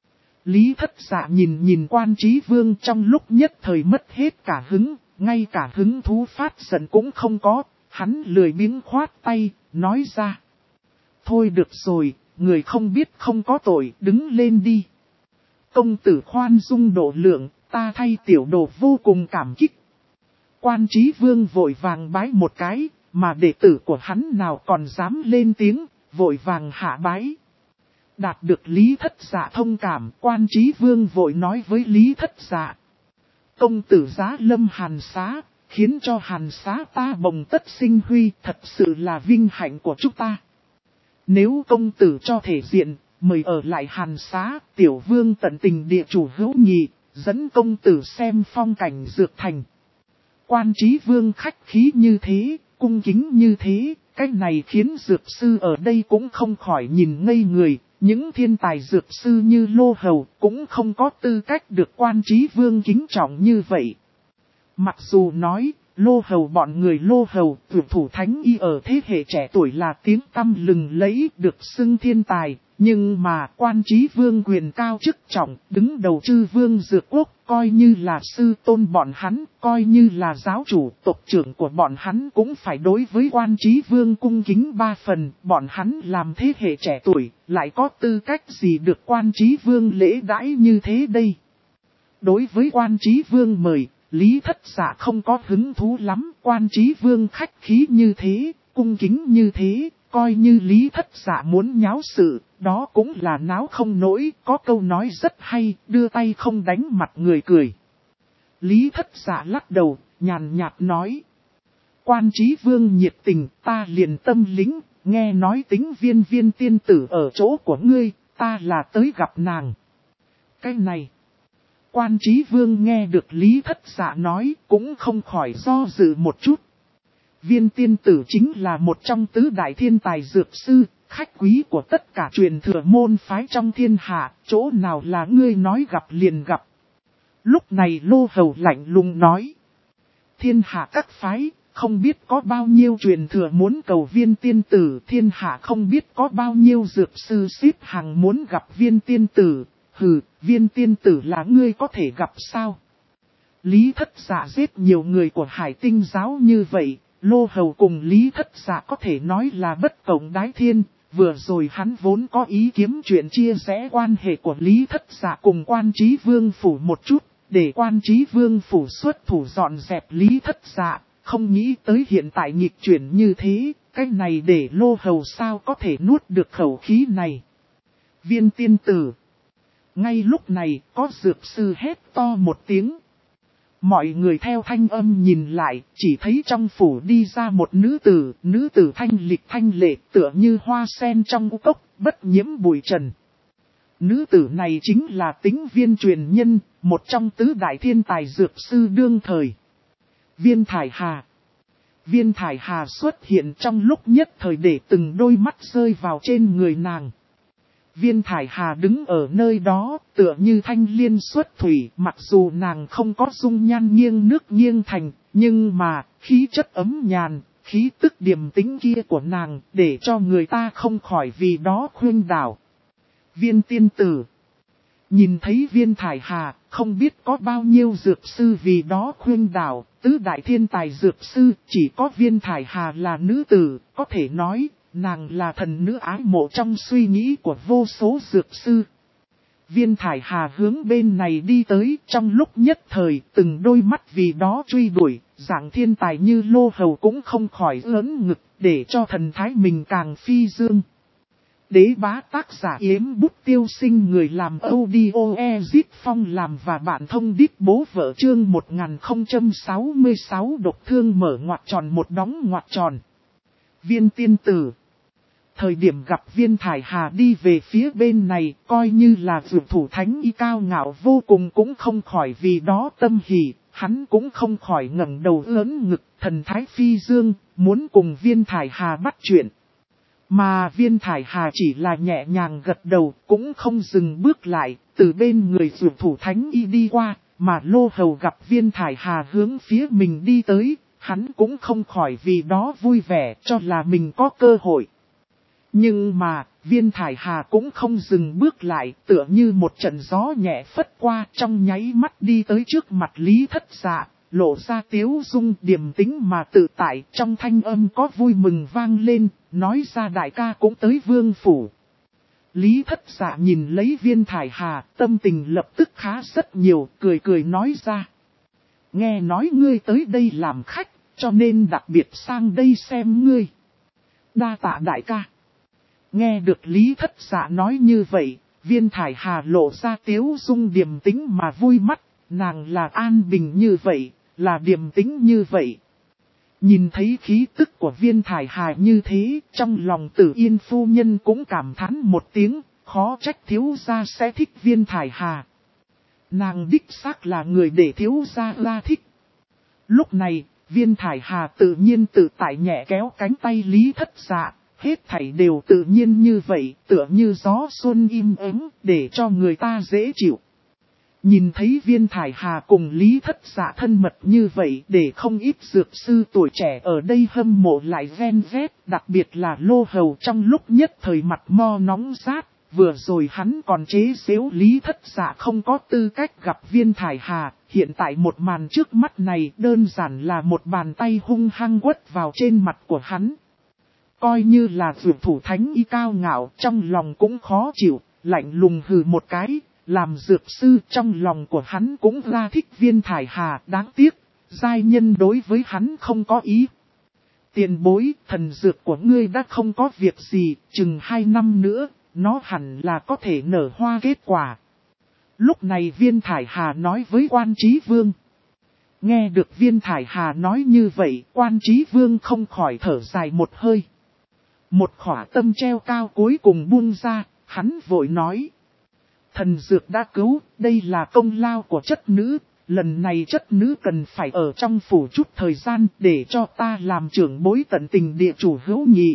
Lý Thất Dạ nhìn Quan Chí Vương trong lúc nhất thời mất hết cả hứng, ngay cả hứng thú phát giận cũng không có, hắn lười biếng khoát tay, nói ra. Thôi được rồi, người không biết không có tội, đứng lên đi. Công tử khoan dung độ lượng, ta thay tiểu đồ vô cùng cảm kích. Quan Chí Vương vội vàng bái một cái, mà đệ tử của hắn nào còn dám lên tiếng, vội vàng hạ bái. Đạt được Lý Thất Dạ thông cảm, Quan Chí Vương vội nói với Lý Thất Dạ. Công tử giá lâm Hàn Xá, khiến cho Hàn Xá ta bồng tất sinh huy, thật sự là vinh hạnh của chúng ta. Nếu công tử cho thể diện, mời ở lại Hàn Xá, tiểu vương tận tình địa chủ hữu nhị, dẫn công tử xem phong cảnh dược thành. Quan Chí Vương khách khí như thế, cung kính như thế, cái này khiến dược sư ở đây cũng không khỏi nhìn ngây người, những thiên tài dược sư như Lô Hầu cũng không có tư cách được Quan Chí Vương kính trọng như vậy. Mặc dù nói, Lô Hầu bọn người Lô Hầu, tuyệt thủ thánh y ở thế hệ trẻ tuổi là tiếng tăm lừng lẫy được xưng thiên tài, nhưng mà Quan Chí Vương quyền cao chức trọng, đứng đầu chư vương dược quốc, coi như là sư tôn bọn hắn, coi như là giáo chủ tộc trưởng của bọn hắn cũng phải đối với Quan Chí Vương cung kính 3 phần, bọn hắn làm thế hệ trẻ tuổi, lại có tư cách gì được Quan Chí Vương lễ đãi như thế đây. Đối với Quan Chí Vương mời, Lý Thất Dạ không có hứng thú lắm, Quan Chí Vương khách khí như thế, cung kính như thế, coi như Lý Thất Dạ muốn nháo sự, đó cũng là náo không nổi, có câu nói rất hay, đưa tay không đánh mặt người cười. Lý Thất Dạ lắc đầu, nhàn nhạt nói. Quan Chí Vương nhiệt tình, ta liền tâm lính, nghe nói tính viên tiên tử ở chỗ của ngươi, ta là tới gặp nàng. Cái này. Quan Chí Vương nghe được Lý Thất Dạ nói, cũng không khỏi do dự một chút. Viên tiên tử chính là một trong tứ đại thiên tài dược sư, khách quý của tất cả truyền thừa môn phái trong thiên hạ, chỗ nào là ngươi nói gặp liền gặp. Lúc này Lô Hầu lạnh lùng nói. Thiên hạ các phái, không biết có bao nhiêu truyền thừa muốn cầu viên tiên tử, thiên hạ không biết có bao nhiêu dược sư xếp hàng muốn gặp viên tiên tử. Hừ, viên tiên tử là ngươi có thể gặp sao? Lý Thất Dạ giết nhiều người của Hải Tinh giáo như vậy, Lô Hầu cùng Lý Thất Dạ có thể nói là bất cộng đái thiên, vừa rồi hắn vốn có ý kiếm chuyện chia rẽ quan hệ của Lý Thất Dạ cùng Quan Chí Vương phủ một chút, để Quan Chí Vương phủ xuất thủ dọn dẹp Lý Thất Dạ, không nghĩ tới hiện tại nghịch chuyển như thế, cái này để Lô Hầu sao có thể nuốt được khẩu khí này. Viên tiên tử. Ngay lúc này, có dược sư hét to một tiếng. Mọi người theo thanh âm nhìn lại, chỉ thấy trong phủ đi ra một nữ tử thanh lịch thanh lệ tựa như hoa sen trong cốc, bất nhiễm bụi trần. Nữ tử này chính là Tĩnh Viên truyền nhân, một trong tứ đại thiên tài dược sư đương thời. Viên Thải Hà. Viên Thải Hà xuất hiện trong lúc nhất thời để từng đôi mắt rơi vào trên người nàng. Viên Thải Hà đứng ở nơi đó, tựa như thanh liên xuất thủy, mặc dù nàng không có dung nhan nghiêng nước nghiêng thành, nhưng mà, khí chất ấm nhàn, khí tức điềm tĩnh kia của nàng, để cho người ta không khỏi vì đó khuynh đảo. Viên tiên tử. Nhìn thấy Viên Thải Hà, không biết có bao nhiêu dược sư vì đó khuynh đảo, tứ đại thiên tài dược sư, chỉ có Viên Thải Hà là nữ tử, có thể nói, nàng là thần nữ ái mộ trong suy nghĩ của vô số dược sư. Viên Thải Hà hướng bên này đi tới, trong lúc nhất thời, từng đôi mắt vì đó truy đuổi, dạng thiên tài như Lô Hầu cũng không khỏi ớn ngực, để cho thần thái mình càng phi dương. Đế bá tác giả Yếm Bút Tiêu Sinh, người làm audio Ezit Phong làm và bạn thông đít bố vợ chương 1066 độc thương mở ngoặc tròn một đóng ngoặc tròn. Viên tiên tử. Thời điểm gặp Viên Thải Hà đi về phía bên này, coi như là dược thủ thánh y cao ngạo vô cùng cũng không khỏi vì đó tâm hỉ, hắn cũng không khỏi ngẩng đầu ớn ngực, thần thái phi dương, muốn cùng Viên Thải Hà bắt chuyện. Mà Viên Thải Hà chỉ là nhẹ nhàng gật đầu, cũng không dừng bước lại, từ bên người dược thủ thánh y đi qua, mà Lô Hầu gặp Viên Thải Hà hướng phía mình đi tới, hắn cũng không khỏi vì đó vui vẻ cho là mình có cơ hội. Nhưng mà, Viên Thải Hà cũng không dừng bước lại, tựa như một trận gió nhẹ phất qua, trong nháy mắt đi tới trước mặt Lý Thất Dạ, lộ ra tiếu dung điềm tĩnh mà tự tại, trong thanh âm có vui mừng vang lên, nói ra đại ca cũng tới vương phủ. Lý Thất Dạ nhìn lấy Viên Thải Hà, tâm tình lập tức khá rất nhiều, cười cười nói ra. Nghe nói ngươi tới đây làm khách, cho nên đặc biệt sang đây xem ngươi. Đa tạ đại ca. Nghe được Lý Thất Dạ nói như vậy, Viên Thải Hà lộ ra tiếu dung điềm tĩnh mà vui mắt, nàng là an bình như vậy, là điềm tĩnh như vậy. Nhìn thấy khí tức của Viên Thải Hà như thế, trong lòng Tử Yên phu nhân cũng cảm thán một tiếng, khó trách thiếu gia sẽ thích Viên Thải Hà. Nàng đích xác là người để thiếu gia la thích. Lúc này, Viên Thải Hà tự nhiên tự tại nhẹ kéo cánh tay Lý Thất Dạ. Hết thảy đều tự nhiên như vậy, tựa như gió xuân im ắng, để cho người ta dễ chịu. Nhìn thấy Viên Thải Hà cùng Lý Thất Dạ thân mật như vậy, để không ít dược sư tuổi trẻ ở đây hâm mộ lại ven vét, đặc biệt là Lô Hầu trong lúc nhất thời mặt mo nóng rát. Vừa rồi hắn còn chế giễu Lý Thất Dạ không có tư cách gặp Viên Thải Hà, hiện tại một màn trước mắt này đơn giản là một bàn tay hung hăng quất vào trên mặt của hắn. Coi như là dược thủ thánh y cao ngạo, trong lòng cũng khó chịu, lạnh lùng hừ một cái, làm dược sư trong lòng của hắn cũng ra thích Viên Thải Hà, đáng tiếc, giai nhân đối với hắn không có ý. Tiền bối, thần dược của ngươi đã không có việc gì, chừng 2 năm nữa, nó hẳn là có thể nở hoa kết quả. Lúc này Viên Thải Hà nói với Quan Chí Vương. Nghe được Viên Thải Hà nói như vậy, Quan Chí Vương không khỏi thở dài một hơi. Một khỏa tâm treo cao cuối cùng buông ra, hắn vội nói. Thần dược đã cứu, đây là công lao của chất nữ, lần này chất nữ cần phải ở trong phủ chút thời gian để cho ta làm trưởng bối tận tình địa chủ hữu nhị.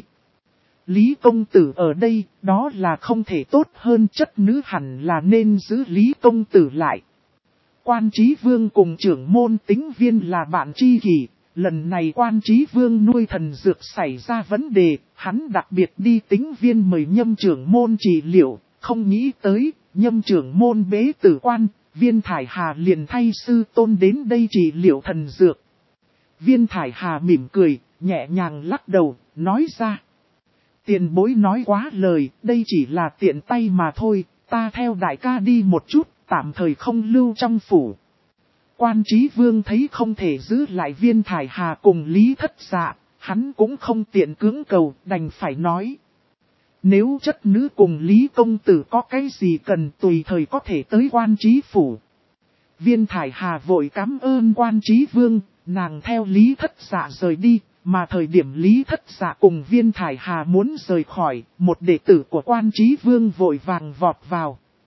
Lý công tử ở đây, đó là không thể tốt hơn, chất nữ hẳn là nên giữ Lý công tử lại. Quan Chí Vương cùng trưởng môn Tĩnh Viên là bạn tri kỷ. Lần này Quan Chí Vương nuôi thần dược xảy ra vấn đề, hắn đặc biệt đi Tĩnh Viên mời Nhâm trưởng môn trị liệu, không nghĩ tới, Nhâm trưởng môn bế tử quan, Viên Thải Hà liền thay sư tôn đến đây trị liệu thần dược. Viên Thải Hà mỉm cười, nhẹ nhàng lắc đầu, nói ra. Tiền bối nói quá lời, đây chỉ là tiện tay mà thôi, ta theo đại ca đi một chút, tạm thời không lưu trong phủ. Quan Chí Vương thấy không thể giữ lại Viên Thải Hà cùng Lý Thất Dạ, hắn cũng không tiện cưỡng cầu, đành phải nói. Nếu chất nữ cùng Lý công tử có cái gì cần tùy thời có thể tới Quan Chí phủ. Viên Thải Hà vội cảm ơn Quan Chí Vương, nàng theo Lý Thất Dạ rời đi, mà thời điểm Lý Thất Dạ cùng Viên Thải Hà muốn rời khỏi, một đệ tử của Quan Chí Vương vội vàng vọt vào.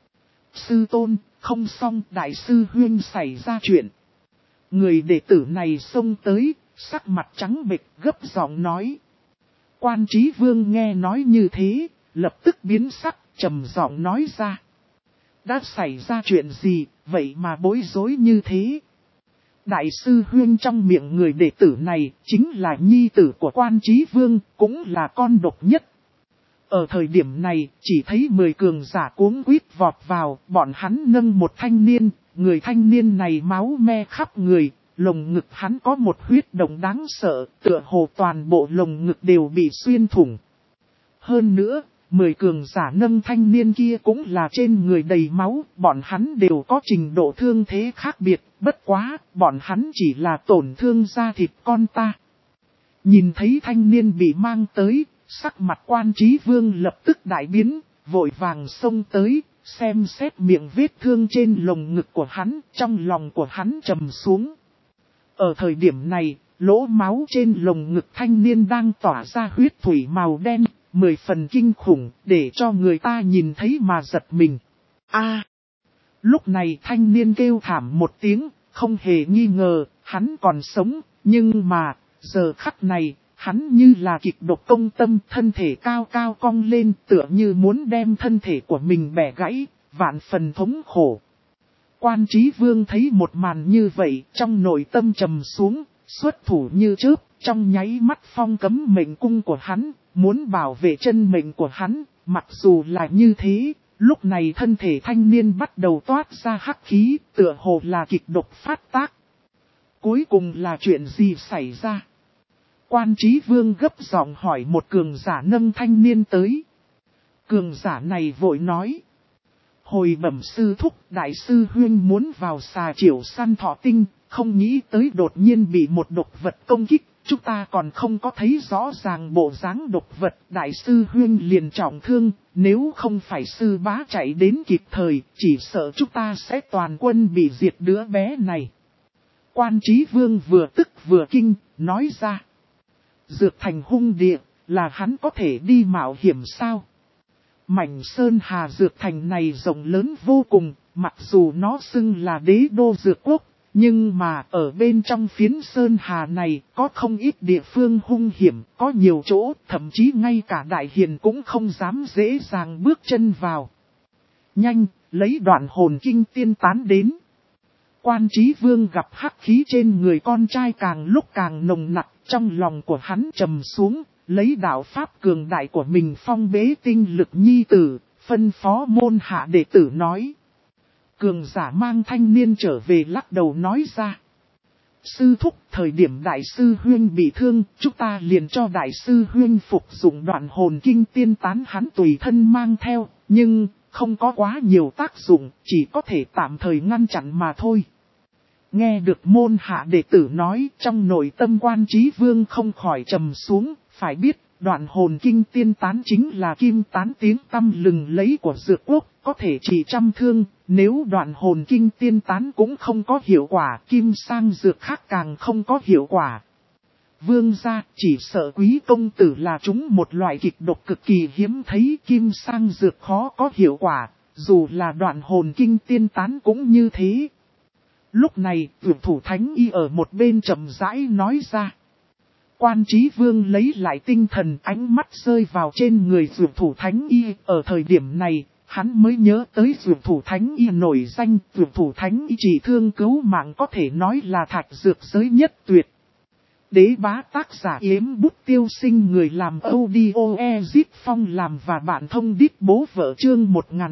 Sư tôn, không xong, đại sư huynh xảy ra chuyện. Người đệ tử này xông tới, sắc mặt trắng bệch gấp giọng nói. Quan Chí Vương nghe nói như thế, lập tức biến sắc, trầm giọng nói ra. Đã xảy ra chuyện gì, vậy mà bối rối như thế? Đại sư huynh trong miệng người đệ tử này, chính là nhi tử của Quan Chí Vương, cũng là con độc nhất. Ở thời điểm này, chỉ thấy 10 cường giả cuống quýt vọt vào, bọn hắn nâng một thanh niên, người thanh niên này máu me khắp người, lồng ngực hắn có một huyết động đáng sợ, tựa hồ toàn bộ lồng ngực đều bị xuyên thủng. Hơn nữa, 10 cường giả nâng thanh niên kia cũng là trên người đầy máu, bọn hắn đều có trình độ thương thế khác biệt, bất quá, bọn hắn chỉ là tổn thương da thịt con ta. Nhìn thấy thanh niên bị mang tới, sắc mặt Quan Chí Vương lập tức đại biến, vội vàng xông tới, xem xét miệng vết thương trên lồng ngực của hắn, trong lòng của hắn trầm xuống. Ở thời điểm này, lỗ máu trên lồng ngực thanh niên đang tỏa ra huyết thủy màu đen, 10 phần kinh khủng, để cho người ta nhìn thấy mà giật mình. Lúc này thanh niên kêu thảm một tiếng, không hề nghi ngờ, hắn còn sống, nhưng mà, giờ khắc này, hắn như là kịch độc công tâm, thân thể cao cao cong lên, tựa như muốn đem thân thể của mình bẻ gãy, vạn phần thống khổ. Quan Chí Vương thấy một màn như vậy, trong nội tâm trầm xuống, xuất thủ như chớp, trong nháy mắt phong cấm mệnh cung của hắn, muốn bảo vệ chân mệnh của hắn, mặc dù là như thế, lúc này thân thể thanh niên bắt đầu toát ra hắc khí, tựa hồ là kịch độc phát tác. Cuối cùng là chuyện gì xảy ra? Quan Chí Vương gấp giọng hỏi một cường giả nâng thanh niên tới. Cường giả này vội nói. Hồi bẩm sư thúc, đại sư huynh muốn vào xà chiểu săn thọ tinh, không nghĩ tới đột nhiên bị một độc vật công kích, chúng ta còn không có thấy rõ ràng bộ dáng độc vật, đại sư huynh liền trọng thương, nếu không phải sư bá chạy đến kịp thời, chỉ sợ chúng ta sẽ toàn quân bị diệt đứa bé này. Quan Chí Vương vừa tức vừa kinh, nói ra. Dược thành hung địa, là hắn có thể đi mạo hiểm sao? Mảnh Sơn Hà Dược Thành này rộng lớn vô cùng, mặc dù nó xưng là đế đô dược quốc, nhưng mà ở bên trong phiến Sơn Hà này có không ít địa phương hung hiểm, có nhiều chỗ, thậm chí ngay cả đại hiền cũng không dám dễ dàng bước chân vào. Nhanh, lấy đoạn hồn kinh tiên tán đến. Quan Chí Vương gặp hắc khí trên người con trai càng lúc càng nồng nặc, trong lòng của hắn trầm xuống. Lấy đạo pháp cường đại của mình phong bế tinh lực nhi tử, phân phó môn hạ đệ tử nói. Cường giả mang thanh niên trở về lắc đầu nói ra. Sư thúc, thời điểm đại sư huynh bị thương, chúng ta liền cho đại sư huynh phục dụng đoạn hồn kinh tiên tán hắn tùy thân mang theo, nhưng không có quá nhiều tác dụng, chỉ có thể tạm thời ngăn chặn mà thôi. Nghe được môn hạ đệ tử nói, trong nội tâm Quan Chí Vương không khỏi trầm xuống. Phải biết, đoạn hồn kinh tiên tán chính là kim tán tiếng tăm lừng lấy của dược quốc, có thể trị trăm thương, nếu đoạn hồn kinh tiên tán cũng không có hiệu quả, kim sang dược khác càng không có hiệu quả. Vương gia chỉ sợ quý công tử là chúng một loại kịch độc cực kỳ hiếm thấy, kim sang dược khó có hiệu quả, dù là đoạn hồn kinh tiên tán cũng như thế. Lúc này, Dược Thủ Thánh Y ở một bên chậm rãi nói ra. Quan Chí Vương lấy lại tinh thần, ánh mắt rơi vào trên người Dược Thủ Thánh Y. Ở thời điểm này, hắn mới nhớ tới Dược Thủ Thánh Y nổi danh. Dược Thủ Thánh Y chỉ thương cứu mạng có thể nói là thạch dược giới nhất tuyệt. Đế bá tác giả Yếm Bút Tiêu Sinh, người làm audio Ezip Phong làm và bạn thông đít bố vợ chương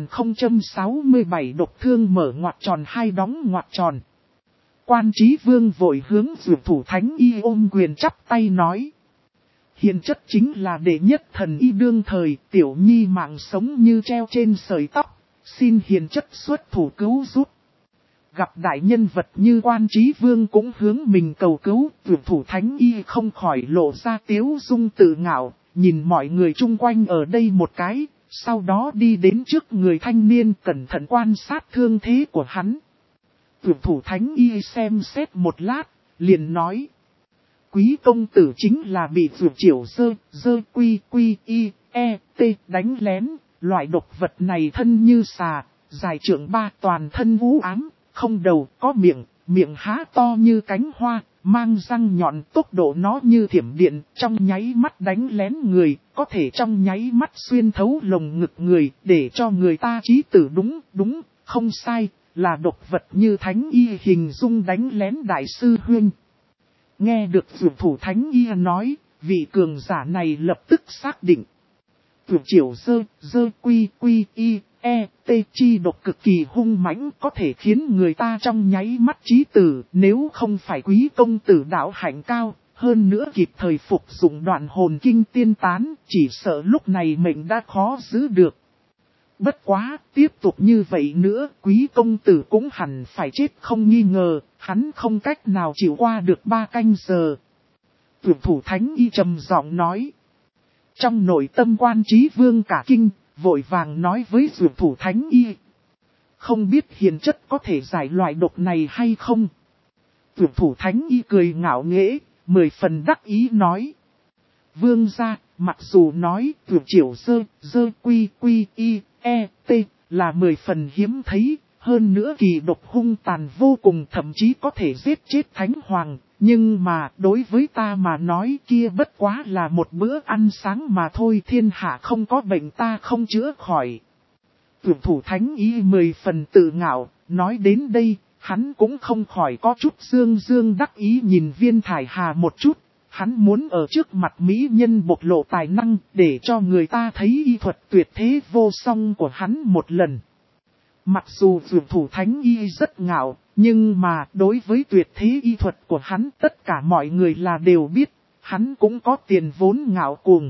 1067 độc thương mở ngoặc tròn hai đóng ngoặc tròn. Quan Chí Vương vội hướng Dược Thủ Thánh Y ôm quyền chắp tay nói. Hiền chất chính là đệ nhất thần y đương thời, tiểu nhi mạng sống như treo trên sợi tóc, xin hiền chất xuất thủ cứu giúp. Gặp đại nhân vật như Quan Chí Vương cũng hướng mình cầu cứu, Dược Thủ Thánh Y không khỏi lộ ra tiếu dung tự ngạo, nhìn mọi người chung quanh ở đây một cái, sau đó đi đến trước người thanh niên cẩn thận quan sát thương thế của hắn. Dược Thủ Thánh Y xem xét một lát, liền nói. Quý công tử chính là bị Dược Chiểu quy y, e, t đánh lén, loại độc vật này thân như xà, dài trượng 3, toàn thân u ám, không đầu, có miệng, miệng há to như cánh hoa, mang răng nhọn, tốc độ nó như thiểm điện, trong nháy mắt đánh lén người, có thể trong nháy mắt xuyên thấu lồng ngực người, để cho người ta chí tử. Đúng, không sai, là độc vật như thánh y hình dung đánh lén đại sư huynh. Nghe được dược thủ thánh y nói, vị cường giả này lập tức xác định. Vượt chiều dơ quy y, chi độc cực kỳ hung mãnh, có thể khiến người ta trong nháy mắt chí tử. Nếu không phải quý công tử đạo hạnh cao, hơn nữa kịp thời phục dụng đoạn hồn kinh tiên tán, chỉ sợ lúc này mình đã khó giữ được. Bất quá, tiếp tục như vậy nữa, quý công tử cũng hẳn phải chết không nghi ngờ, hắn không cách nào chịu qua được 3 canh giờ. Vượt thủ thánh y trầm giọng nói. Trong nội tâm Quan Chí Vương cả kinh, vội vàng nói với dược thủ thánh y. Không biết hiền chất có thể giải loại độc này hay không? Dược thủ thánh y cười ngạo nghễ, 10 phần đắc ý nói. Vương gia, mặc dù nói vượt chiều dơ quy y, là 10 phần hiếm thấy, hơn nữa kỳ độc hung tàn vô cùng, thậm chí có thể giết chết thánh hoàng. Nhưng mà đối với ta mà nói kia bất quá là một bữa ăn sáng mà thôi, thiên hạ không có bệnh ta không chữa khỏi. Vượt thủ thánh y 10 phần tự ngạo, nói đến đây, hắn cũng không khỏi có chút dương đắc ý nhìn Viên Thải Hà một chút. Hắn muốn ở trước mặt mỹ nhân bộc lộ tài năng để cho người ta thấy y thuật tuyệt thế vô song của hắn một lần. Mặc dù dược thủ thánh y rất ngạo, nhưng mà đối với tuyệt thế y thuật của hắn tất cả mọi người là đều biết, hắn cũng có tiền vốn ngạo cuồng.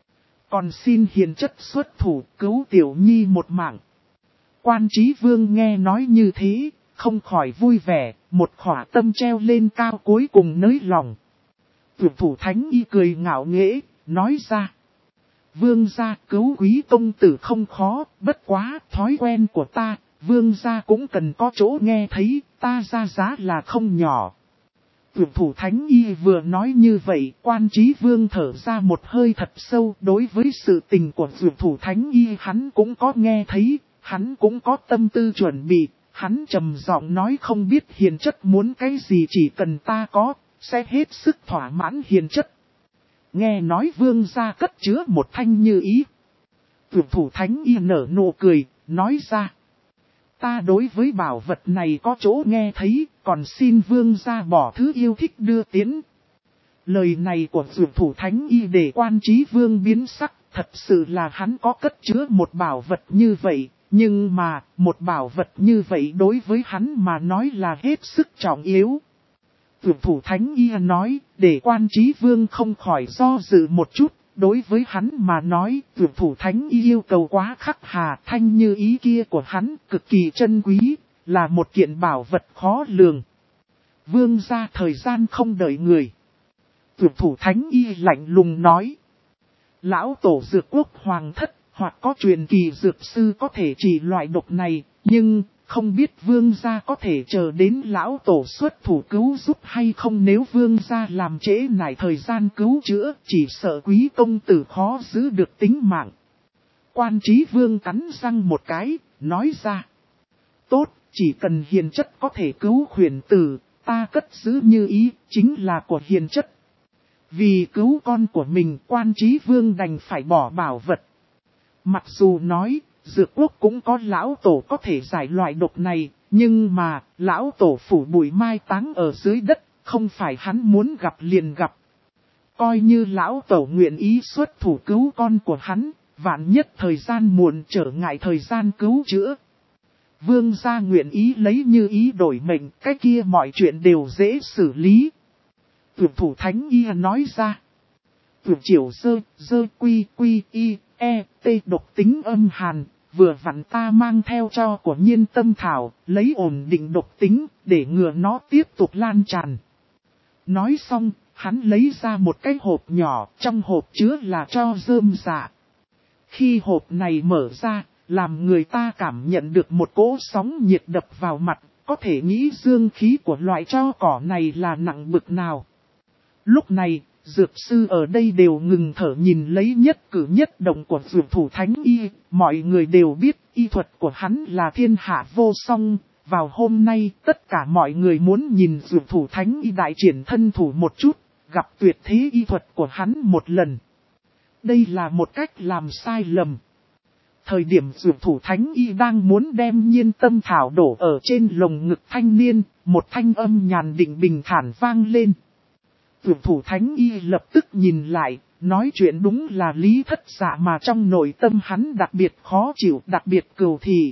Còn xin hiền chất xuất thủ cứu tiểu nhi một mạng. Quan Chí Vương nghe nói như thế, không khỏi vui vẻ, một khỏa tâm treo lên cao cuối cùng nới lòng. Dược thủ thánh y cười ngạo nghễ, nói ra. Vương gia cứu quý công tử không khó, bất quá thói quen của ta, vương gia cũng cần có chỗ nghe thấy, ta ra giá là không nhỏ. Dược thủ thánh y vừa nói như vậy, Quan Chí Vương thở ra một hơi thật sâu. Đối với sự tình của dược thủ thánh y hắn cũng có nghe thấy, hắn cũng có tâm tư chuẩn bị, hắn trầm giọng nói không biết hiền chất muốn cái gì, chỉ cần ta có, sẽ hết sức thỏa mãn hiền chất. Nghe nói vương gia cất chứa một thanh như ý. Dược thủ thánh y nở nụ cười, nói ra. Ta đối với bảo vật này có chỗ nghe thấy, còn xin vương gia bỏ thứ yêu thích đưa tiến. Lời này của dược thủ thánh y để Quan Chí Vương biến sắc, thật sự là hắn có cất chứa một bảo vật như vậy, nhưng mà một bảo vật như vậy đối với hắn mà nói là hết sức trọng yếu. Dược thủ thánh y nói, để Quan Chí Vương không khỏi do dự một chút. Đối với hắn mà nói, dược thủ thánh y yêu cầu quá khắc hà, thanh như ý kia của hắn cực kỳ chân quý, là một kiện bảo vật khó lường. Vương gia thời gian không đợi người. Dược thủ thánh y lạnh lùng nói. Lão tổ dược quốc hoàng thất, hoặc có truyền kỳ dược sư có thể chỉ loại độc này, nhưng không biết vương gia có thể chờ đến lão tổ xuất thủ cứu giúp hay không. Nếu vương gia làm trễ nải thời gian cứu chữa, chỉ sợ quý công tử khó giữ được tính mạng. Quan Chí Vương cắn răng một cái, nói ra. Tốt, chỉ cần hiền chất có thể cứu khuyển tử, ta cất giữ như ý, chính là của hiền chất. Vì cứu con của mình, Quan Chí Vương đành phải bỏ bảo vật. Mặc dù nói, dược quốc cũng có lão tổ có thể giải loại độc này, nhưng mà, lão tổ phủ bụi mai táng ở dưới đất, không phải hắn muốn gặp liền gặp. Coi như lão tổ nguyện ý xuất thủ cứu con của hắn, vạn nhất thời gian muộn trở ngại thời gian cứu chữa. Vương gia nguyện ý lấy như ý đổi mệnh, cái kia mọi chuyện đều dễ xử lý. Dược thủ thánh y nói ra. Dược chiều dơ quy y, độc tính âm hàn, vừa vặn ta mang theo cho của Nhiên Tâm Thảo, lấy ổn định độc tính, để ngừa nó tiếp tục lan tràn. Nói xong, hắn lấy ra một cái hộp nhỏ, trong hộp chứa là tro rơm dạ. Khi hộp này mở ra, làm người ta cảm nhận được một cỗ sóng nhiệt đập vào mặt, có thể nghĩ dương khí của loại tro cỏ này là nặng bực nào. Lúc này, dược sư ở đây đều ngừng thở nhìn lấy nhất cử nhất động của dược thủ thánh y. Mọi người đều biết y thuật của hắn là thiên hạ vô song. Vào hôm nay tất cả mọi người muốn nhìn dược thủ thánh y đại triển thân thủ một chút, gặp tuyệt thế y thuật của hắn một lần. Đây là một cách làm sai lầm. Thời điểm dược thủ thánh y đang muốn đem nhiên tâm thảo đổ ở trên lồng ngực thanh niên, một thanh âm nhàn định bình thản vang lên. Dược thủ thánh y lập tức nhìn lại, nói chuyện đúng là Lý Thất Dạ mà trong nội tâm hắn đặc biệt khó chịu, đặc biệt cừu thị.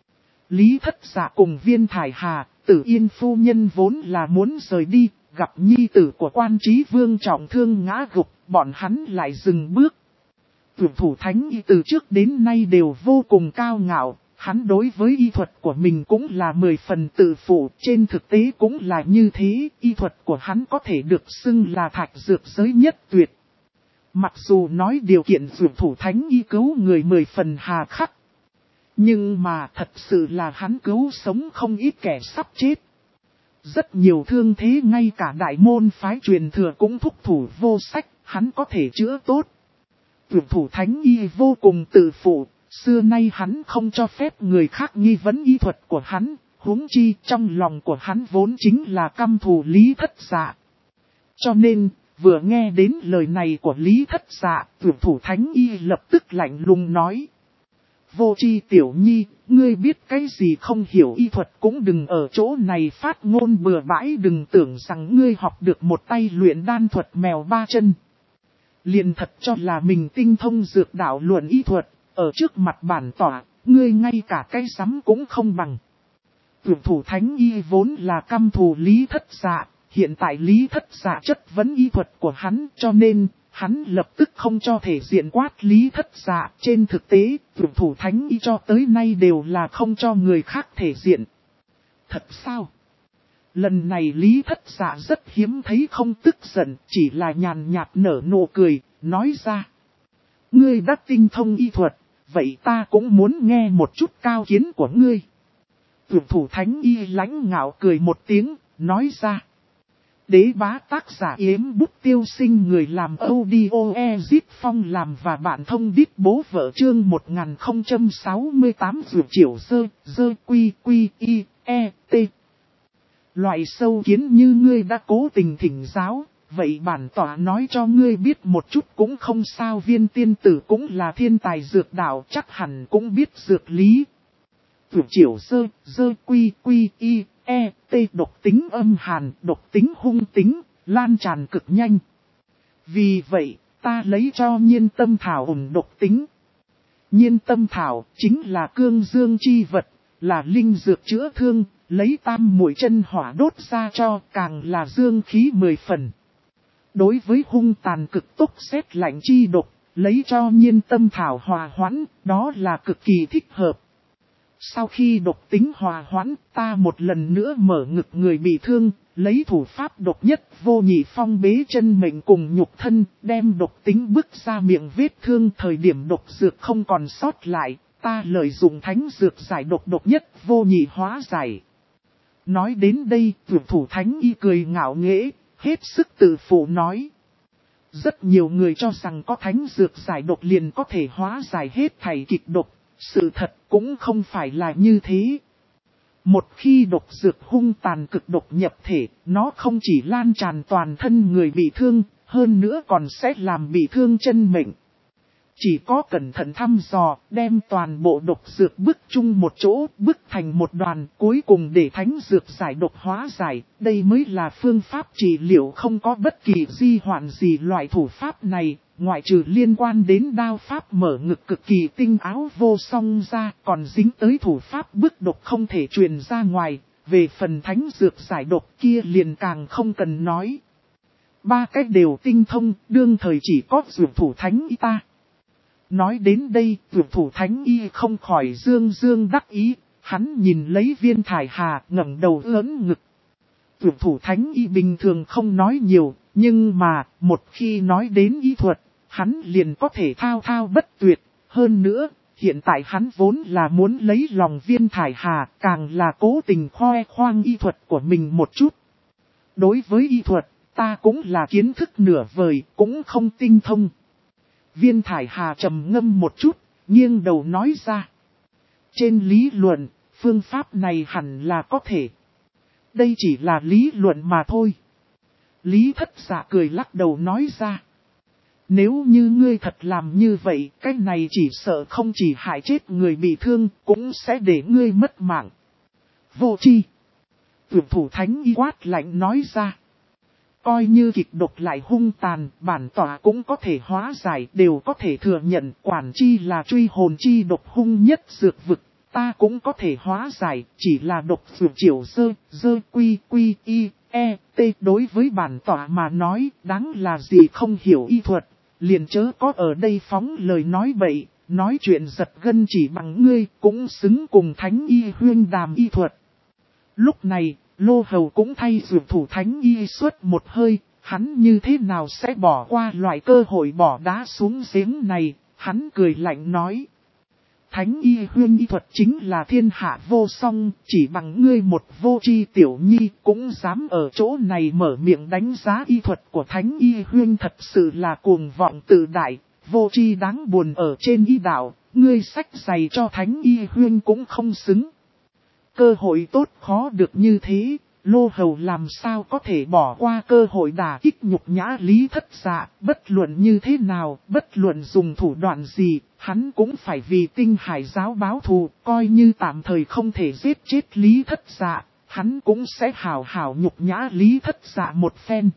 Lý Thất Dạ cùng Viên Thải Hà, Tử Yên phu nhân vốn là muốn rời đi, gặp nhi tử của Quan Chí Vương trọng thương ngã gục, bọn hắn lại dừng bước. Dược thủ thánh y từ trước đến nay đều vô cùng cao ngạo, hắn đối với y thuật của mình cũng là 10 phần tự phụ, trên thực tế cũng là như thế, y thuật của hắn có thể được xưng là thạch dược giới nhất tuyệt. Mặc dù nói điều kiện dược thủ thánh y cứu người 10 phần hà khắc, nhưng mà thật sự là hắn cứu sống không ít kẻ sắp chết. Rất nhiều thương thế ngay cả đại môn phái truyền thừa cũng thúc thủ vô sách, hắn có thể chữa tốt. Dược thủ thánh y vô cùng tự phụ, xưa nay hắn không cho phép người khác nghi vấn y thuật của hắn, huống chi trong lòng của hắn vốn chính là căm thù Lý Thất Dạ. Cho nên, vừa nghe đến lời này của Lý Thất Dạ, dược thủ thánh y lập tức lạnh lùng nói. Vô tri tiểu nhi, ngươi biết cái gì không hiểu y thuật cũng đừng ở chỗ này phát ngôn bừa bãi, đừng tưởng rằng ngươi học được một tay luyện đan thuật mèo ba chân. Liền thật cho là mình tinh thông dược đạo luận y thuật, ở trước mặt bản tỏa, ngươi ngay cả cái sắm cũng không bằng. Dược thủ thánh y vốn là căm thù Lý Thất Dạ, hiện tại Lý Thất Dạ chất vấn y thuật của hắn, cho nên hắn lập tức không cho thể diện quát Lý Thất Dạ. Trên thực tế, dược thủ thánh y cho tới nay đều là không cho người khác thể diện. Thật sao? Lần này Lý Thất Dạ rất hiếm thấy không tức giận, chỉ là nhàn nhạt nở nụ cười, nói ra. Ngươi đã tinh thông y thuật, vậy ta cũng muốn nghe một chút cao kiến của ngươi. Dược thủ thánh y lãnh ngạo cười một tiếng, nói ra. Đế bá tác giả Yếm Bút Tiêu Sinh, người làm audio Ezip Phong làm và bạn thông đít bố vợ chương 1068 dược triệu dơ quy y t. Loại sâu kiến như ngươi đã cố tình thỉnh giáo, vậy bản tỏa nói cho ngươi biết một chút cũng không sao. Viên tiên tử cũng là thiên tài dược đạo, chắc hẳn cũng biết dược lý. Dược triệu dơ quy y t độc tính âm hàn, độc tính hung tính, lan tràn cực nhanh. Vì vậy, ta lấy cho nhiên tâm thảo ổn độc tính. Nhiên tâm thảo chính là cương dương chi vật, là linh dược chữa thương, lấy tam muội chân hỏa đốt ra cho, càng là dương khí 10 phần. Đối với hung tàn cực tốc xét lạnh chi độc, lấy cho nhiên tâm thảo hòa hoãn, đó là cực kỳ thích hợp. Sau khi độc tính hòa hoãn, ta một lần nữa mở ngực người bị thương, lấy thủ pháp độc nhất vô nhị phong bế chân mệnh cùng nhục thân, đem độc tính bức ra miệng vết thương. Thời điểm độc dược không còn sót lại, ta lợi dụng thánh dược giải độc độc nhất vô nhị hóa giải. Nói đến đây, dược thủ thánh y cười ngạo nghễ, hết sức tự phụ nói. Rất nhiều người cho rằng có thánh dược giải độc liền có thể hóa giải hết thảy kịch độc. Sự thật cũng không phải là như thế. Một khi độc dược hung tàn cực độc nhập thể, nó không chỉ lan tràn toàn thân người bị thương, hơn nữa còn sẽ làm bị thương chân mệnh. Chỉ có cẩn thận thăm dò, đem toàn bộ độc dược bức chung một chỗ, bức thành một đoàn, cuối cùng để thánh dược giải độc hóa giải, đây mới là phương pháp trị liệu. Không có bất kỳ di hoạn gì. Loại thủ pháp này, ngoại trừ liên quan đến đao pháp mở ngực cực kỳ tinh áo vô song ra, còn dính tới thủ pháp bức độc không thể truyền ra ngoài, về phần thánh dược giải độc kia liền càng không cần nói. Ba cách đều tinh thông, đương thời chỉ có dược thủ thánh y ta. Nói đến đây, dược thủ thánh y không khỏi dương đắc ý, hắn nhìn lấy Viên Thải Hà ngẩng đầu ưỡn ngực. Dược thủ thánh y bình thường không nói nhiều, nhưng mà, một khi nói đến y thuật, hắn liền có thể thao thao bất tuyệt. Hơn nữa, hiện tại hắn vốn là muốn lấy lòng Viên Thải Hà, càng là cố tình khoe khoang y thuật của mình một chút. Đối với y thuật, ta cũng là kiến thức nửa vời, cũng không tinh thông. Viên Thải Hà trầm ngâm một chút, nghiêng đầu nói ra. Trên lý luận, phương pháp này hẳn là có thể. Đây chỉ là lý luận mà thôi. Lý Thất Dạ cười lắc đầu nói ra. Nếu như ngươi thật làm như vậy, cái này chỉ sợ không chỉ hại chết người bị thương, cũng sẽ để ngươi mất mạng. Vô tri. Tuyển thủ thánh y quát lạnh nói ra. Coi như kịch độc lại hung tàn, bản tỏa cũng có thể hóa giải, đều có thể thừa nhận, quản chi là truy hồn chi độc hung nhất dược vực, ta cũng có thể hóa giải, chỉ là độc dược chiều dơ quy y, e, t. Đối với bản tỏa mà nói, đáng là gì không hiểu y thuật, liền chớ có ở đây phóng lời nói bậy, nói chuyện giật gân chỉ bằng ngươi, cũng xứng cùng thánh y huyên đàm y thuật. Lúc này, Lô Hầu cũng thay dược thủ thánh y suốt một hơi, hắn như thế nào sẽ bỏ qua loại cơ hội bỏ đá xuống giếng này, hắn cười lạnh nói. Thánh y huyên y thuật chính là thiên hạ vô song, chỉ bằng ngươi một vô tri tiểu nhi cũng dám ở chỗ này mở miệng đánh giá y thuật của thánh y huyên, thật sự là cuồng vọng tự đại, vô tri đáng buồn ở trên y đạo, ngươi sách giày cho thánh y huyên cũng không xứng. Cơ hội tốt khó được như thế, Lô Hầu làm sao có thể bỏ qua cơ hội đả kích nhục nhã Lý Thất Dạ, bất luận như thế nào, bất luận dùng thủ đoạn gì, hắn cũng phải vì Tinh Hải giáo báo thù, coi như tạm thời không thể giết chết Lý Thất Dạ, hắn cũng sẽ hào hào nhục nhã Lý Thất Dạ một phen.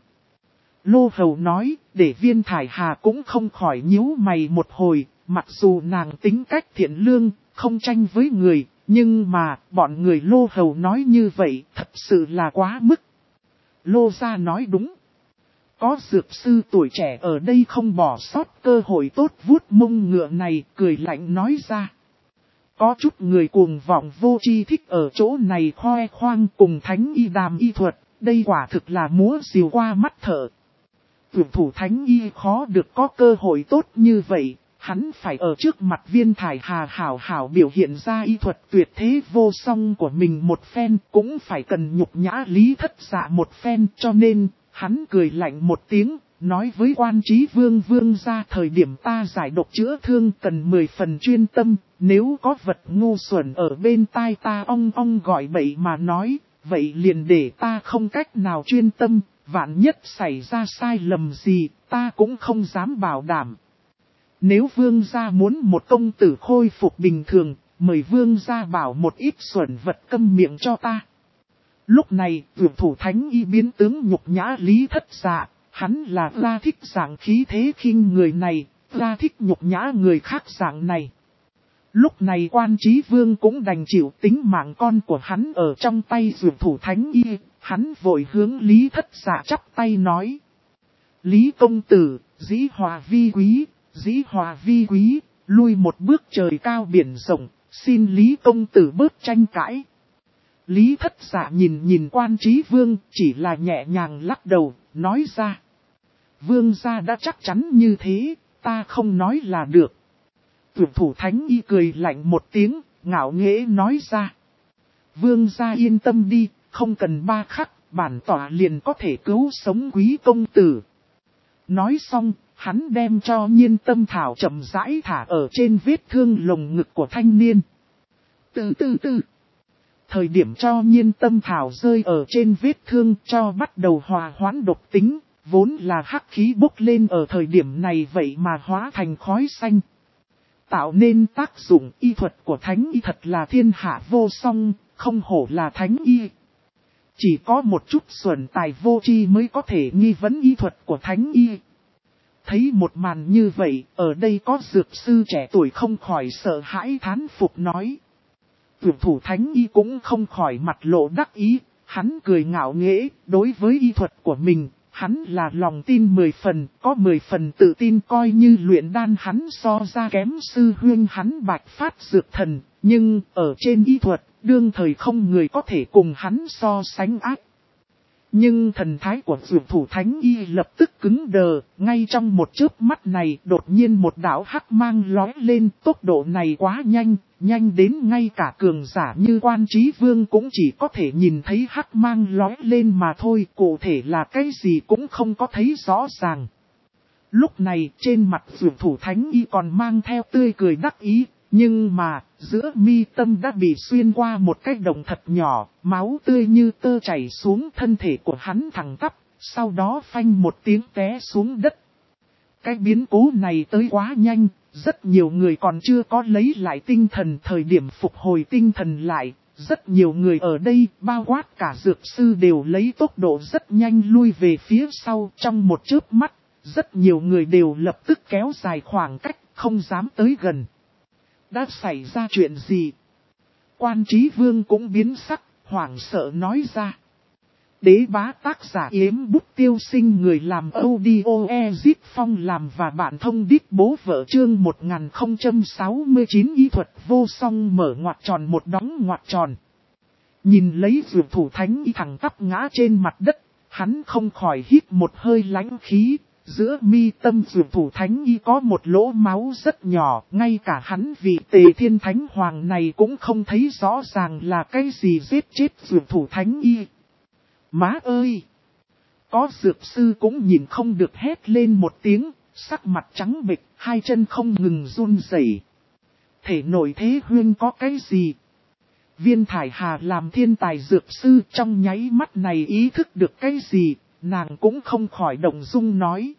Lô Hầu nói, để Viên Thải Hà cũng không khỏi nhíu mày một hồi, mặc dù nàng tính cách thiện lương, không tranh với người. Nhưng mà, bọn người Lô Hầu nói như vậy, thật sự là quá mức. Lô gia nói đúng. Có dược sư tuổi trẻ ở đây không bỏ sót cơ hội tốt vuốt mông ngựa này, cười lạnh nói ra. Có chút người cuồng vọng vô tri thích ở chỗ này khoe khoang cùng thánh y đàm y thuật, đây quả thực là múa rìu qua mắt thợ. Tuyển thủ thánh y khó được có cơ hội tốt như vậy. Hắn phải ở trước mặt Viên Thải Hà hảo hảo biểu hiện ra y thuật tuyệt thế vô song của mình một phen, cũng phải cần nhục nhã Lý Thất Dạ một phen, cho nên, hắn cười lạnh một tiếng, nói với Quan Chí Vương Vương ra thời điểm ta giải độc chữa thương cần 10 phần chuyên tâm, nếu có vật ngu xuẩn ở bên tai ta ong ong gọi bậy mà nói, vậy liền để ta không cách nào chuyên tâm, vạn nhất xảy ra sai lầm gì, ta cũng không dám bảo đảm. Nếu vương gia muốn một công tử khôi phục bình thường, mời vương gia bảo một ít xuẩn vật câm miệng cho ta. Lúc này, tuyển thủ thánh y biến tướng nhục nhã Lý Thất Dạ, hắn là ra thích dạng khí thế khinh người này, ra thích nhục nhã người khác dạng này. Lúc này Quan Chí Vương cũng đành chịu tính mạng con của hắn ở trong tay tuyển thủ thánh y, hắn vội hướng Lý Thất Dạ chắp tay nói. Lý công tử, dĩ hòa vi quý. Dĩ hòa vi quý, lui một bước trời cao biển rộng, xin Lý công tử bớt tranh cãi. Lý Thất Dạ nhìn Quan Chí Vương, chỉ là nhẹ nhàng lắc đầu, nói ra. Vương gia đã chắc chắn như thế, ta không nói là được. Tuyển thủ thánh y cười lạnh một tiếng, ngạo nghễ nói ra. Vương gia yên tâm đi, không cần 3 khắc, bản tỏa liền có thể cứu sống quý công tử. Nói xong. Hắn đem cho Nhiên Tâm Thảo chậm rãi thả ở trên vết thương lồng ngực của thanh niên. Từ. Thời điểm cho Nhiên Tâm Thảo rơi ở trên vết thương cho bắt đầu hòa hoãn độc tính, vốn là hắc khí bốc lên ở thời điểm này vậy mà hóa thành khói xanh. Tạo nên tác dụng y thuật của thánh y thật là thiên hạ vô song, không hổ là thánh y. Chỉ có một chút xuẩn tài vô tri mới có thể nghi vấn y thuật của thánh y. Thấy một màn như vậy, ở đây có dược sư trẻ tuổi không khỏi sợ hãi thán phục nói. Tuyển thủ thánh y cũng không khỏi mặt lộ đắc ý, hắn cười ngạo nghễ, đối với y thuật của mình, hắn là lòng tin 10 phần, có 10 phần tự tin coi như luyện đan hắn so ra kém sư huynh hắn Bạch Phát Dược Thần, nhưng ở trên y thuật, đương thời không người có thể cùng hắn so sánh ác. Nhưng thần thái của Dược Thủ Thánh Y lập tức cứng đờ, ngay trong một chớp mắt này đột nhiên một đạo hắc mang lóe lên, tốc độ này quá nhanh, nhanh đến ngay cả cường giả như Quan Chí Vương cũng chỉ có thể nhìn thấy hắc mang lóe lên mà thôi, cụ thể là cái gì cũng không có thấy rõ ràng. Lúc này trên mặt Dược Thủ Thánh Y còn mang theo tươi cười đắc ý. Nhưng mà, giữa mi tâm đã bị xuyên qua một cái động thật nhỏ, máu tươi như tơ chảy xuống thân thể của hắn thẳng tắp, sau đó phanh một tiếng té xuống đất. Cái biến cố này tới quá nhanh, rất nhiều người còn chưa có lấy lại tinh thần thời điểm phục hồi tinh thần lại. Rất nhiều người ở đây, bao quát cả dược sư đều lấy tốc độ rất nhanh lui về phía sau trong một chớp mắt. Rất nhiều người đều lập tức kéo dài khoảng cách, không dám tới gần. Đã xảy ra chuyện gì? Quan Chí Vương cũng biến sắc, hoảng sợ nói ra. Đế bá tác giả Yếm Bút Tiêu Sinh người làm audio Ezit Phong làm và bạn thông đít bố vợ chương 1069 y thuật vô song mở ngoặc tròn một đóng ngoặc tròn. Nhìn lấy Dược Thủ Thánh Y thẳng tắp ngã trên mặt đất, hắn không khỏi hít một hơi lãnh khí. Giữa mi tâm Dược Thủ Thánh Y có một lỗ máu rất nhỏ, ngay cả hắn vị Tề Thiên Thánh Hoàng này cũng không thấy rõ ràng là cái gì giết chết Dược Thủ Thánh Y. Má ơi! Có dược sư cũng nhìn không được hét lên một tiếng, sắc mặt trắng bệch, hai chân không ngừng run rẩy. Thể nội thế huyên có cái gì? Viên Thải Hà làm thiên tài dược sư trong nháy mắt này ý thức được cái gì, nàng cũng không khỏi động dung nói.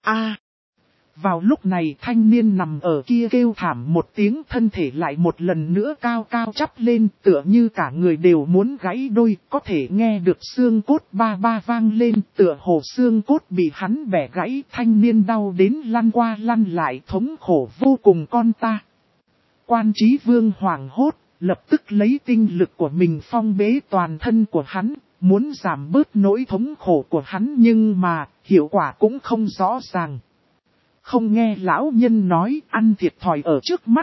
Vào lúc này thanh niên nằm ở kia kêu thảm một tiếng, thân thể lại một lần nữa cao cao chắp lên, tựa như cả người đều muốn gãy đôi, có thể nghe được xương cốt ba ba vang lên, tựa hồ xương cốt bị hắn bẻ gãy, thanh niên đau đến lăn qua lăn lại, thống khổ vô cùng con ta. Quan Chí Vương hoảng hốt, lập tức lấy tinh lực của mình phong bế toàn thân của hắn, muốn giảm bớt nỗi thống khổ của hắn, nhưng mà hiệu quả cũng không rõ ràng. Không nghe lão nhân nói, ăn thiệt thòi ở trước mắt.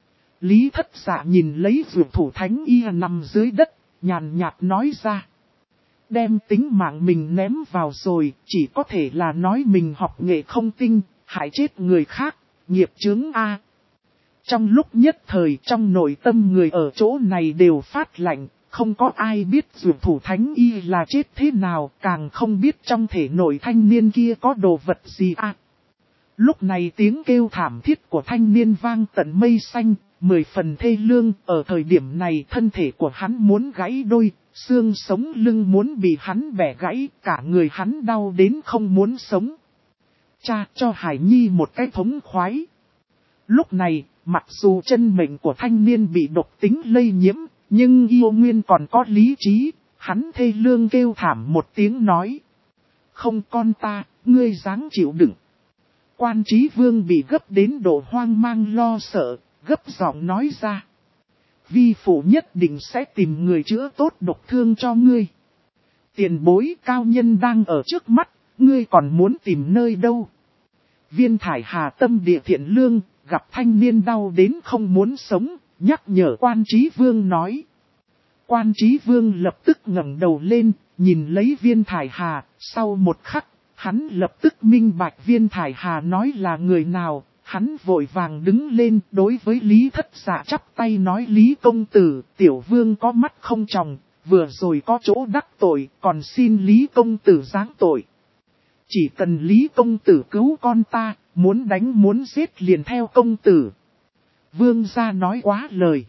Lý Thất Dạ nhìn lấy Dược Thủ Thánh Y nằm dưới đất, nhàn nhạt nói ra. Đem tính mạng mình ném vào rồi, chỉ có thể là nói mình học nghệ không tinh, hại chết người khác, nghiệp chướng A. Trong lúc nhất thời trong nội tâm người ở chỗ này đều phát lạnh, không có ai biết Dược Thủ Thánh Y là chết thế nào, càng không biết trong thể nội thanh niên kia có đồ vật gì A. Lúc này tiếng kêu thảm thiết của thanh niên vang tận mây xanh, 10 phần thê lương, ở thời điểm này thân thể của hắn muốn gãy đôi, xương sống lưng muốn bị hắn bẻ gãy, cả người hắn đau đến không muốn sống. Cha cho Hải Nhi một cái thống khoái. Lúc này, mặc dù chân mệnh của thanh niên bị độc tính lây nhiễm, nhưng yêu nguyên còn có lý trí, hắn thê lương kêu thảm một tiếng nói. Không con ta, ngươi dáng chịu đựng. Quan Chí Vương bị gấp đến độ hoang mang lo sợ, gấp giọng nói ra. Vi phụ nhất định sẽ tìm người chữa tốt độc thương cho ngươi. Tiền bối cao nhân đang ở trước mắt, ngươi còn muốn tìm nơi đâu? Viên Thải Hà tâm địa thiện lương, gặp thanh niên đau đến không muốn sống, nhắc nhở Quan Chí Vương nói. Quan Chí Vương lập tức ngẩng đầu lên, nhìn lấy Viên Thải Hà, sau một khắc. Hắn lập tức minh bạch Viên Thải Hà nói là người nào, hắn vội vàng đứng lên đối với Lý Thất Dạ chắp tay nói Lý công tử, tiểu vương có mắt không tròng, vừa rồi có chỗ đắc tội, còn xin Lý công tử giáng tội. Chỉ cần Lý công tử cứu con ta, muốn đánh muốn giết liền theo công tử. Vương gia nói quá lời.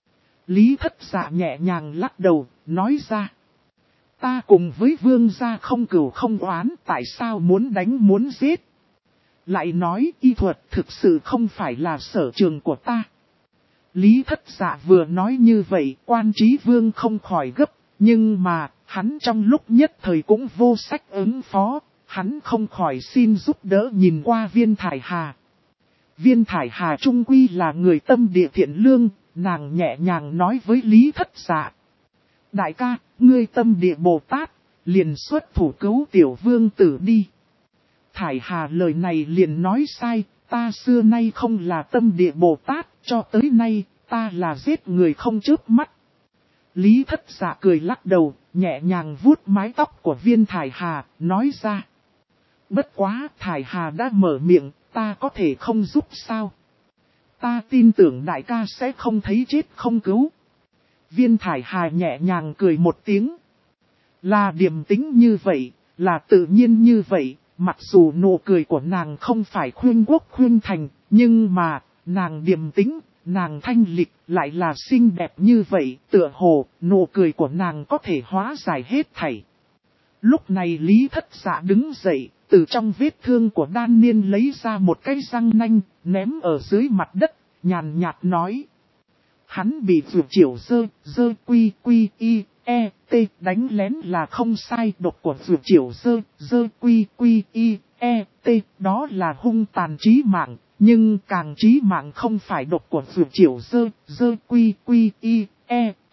Lý Thất Dạ nhẹ nhàng lắc đầu, nói ra. Ta cùng với vương gia không cừu không oán, tại sao muốn đánh muốn giết? Lại nói y thuật thực sự không phải là sở trường của ta. Lý Thất Dạ vừa nói như vậy, Quan Chí Vương không khỏi gấp, nhưng mà, hắn trong lúc nhất thời cũng vô sách ứng phó, hắn không khỏi xin giúp đỡ nhìn qua Viên Thải Hà. Viên Thải Hà trung quy là người tâm địa thiện lương, nàng nhẹ nhàng nói với Lý Thất Dạ. Đại ca, ngươi tâm địa Bồ Tát, liền xuất thủ cứu tiểu vương tử đi. Thải Hà lời này liền nói sai, ta xưa nay không là tâm địa Bồ Tát, cho tới nay, ta là giết người không chớp mắt. Lý Thất Dạ cười lắc đầu, nhẹ nhàng vuốt mái tóc của Viên Thải Hà, nói ra. Bất quá, Thải Hà đã mở miệng, ta có thể không giúp sao? Ta tin tưởng đại ca sẽ không thấy chết không cứu. Viên Thải Hà nhẹ nhàng cười một tiếng. Là điềm tĩnh như vậy, là tự nhiên như vậy, mặc dù nụ cười của nàng không phải khuyên quốc khuyên thành, nhưng mà, nàng điềm tĩnh, nàng thanh lịch, lại là xinh đẹp như vậy, tựa hồ, nụ cười của nàng có thể hóa giải hết thảy. Lúc này Lý Thất Dạ đứng dậy, từ trong vết thương của Đan Niên lấy ra một cái răng nanh, ném ở dưới mặt đất, nhàn nhạt nói. Hắn bị vượt chiều dơ quy y, e, t đánh lén là không sai, độc của vượt chiều dơ quy y, e, t đó là hung tàn chí mạng, nhưng càng chí mạng không phải độc của vượt chiều dơ quy y, e, t.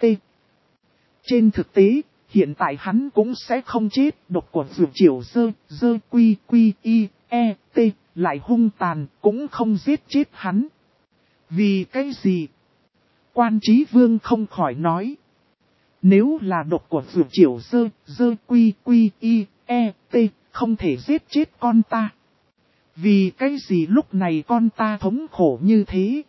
Trên thực tế, hiện tại hắn cũng sẽ không chết, độc của vượt chiều dơ quy y, e, t lại hung tàn, cũng không giết chết hắn. Vì cái gì? Quan Chí Vương không khỏi nói. Nếu là độc của vượt chiều dơ quy y, e, t, không thể giết chết con ta. Vì cái gì lúc này con ta thống khổ như thế?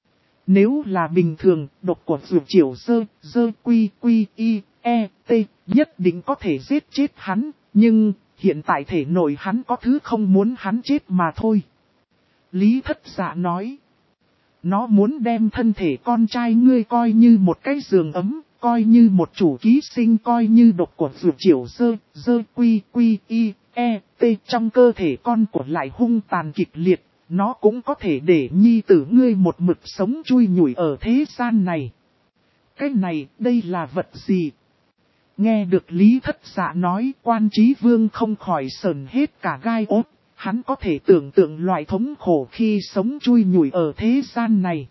Nếu là bình thường, độc của vượt chiều dơ quy y, e, t, nhất định có thể giết chết hắn, nhưng hiện tại thể nội hắn có thứ không muốn hắn chết mà thôi. Lý Thất Dạ nói. Nó muốn đem thân thể con trai ngươi coi như một cái giường ấm, coi như một chủ ký sinh, coi như độc của vượt chiều dơ quy y, e, t trong cơ thể con của lại hung tàn kịch liệt, nó cũng có thể để nhi tử ngươi một mực sống chui nhủi ở thế gian này. Cái này, đây là vật gì? Nghe được Lý Thất Dạ nói, Quan Chí Vương không khỏi sờn hết cả gai ốt. Hắn có thể tưởng tượng loại thống khổ khi sống chui nhủi ở thế gian này.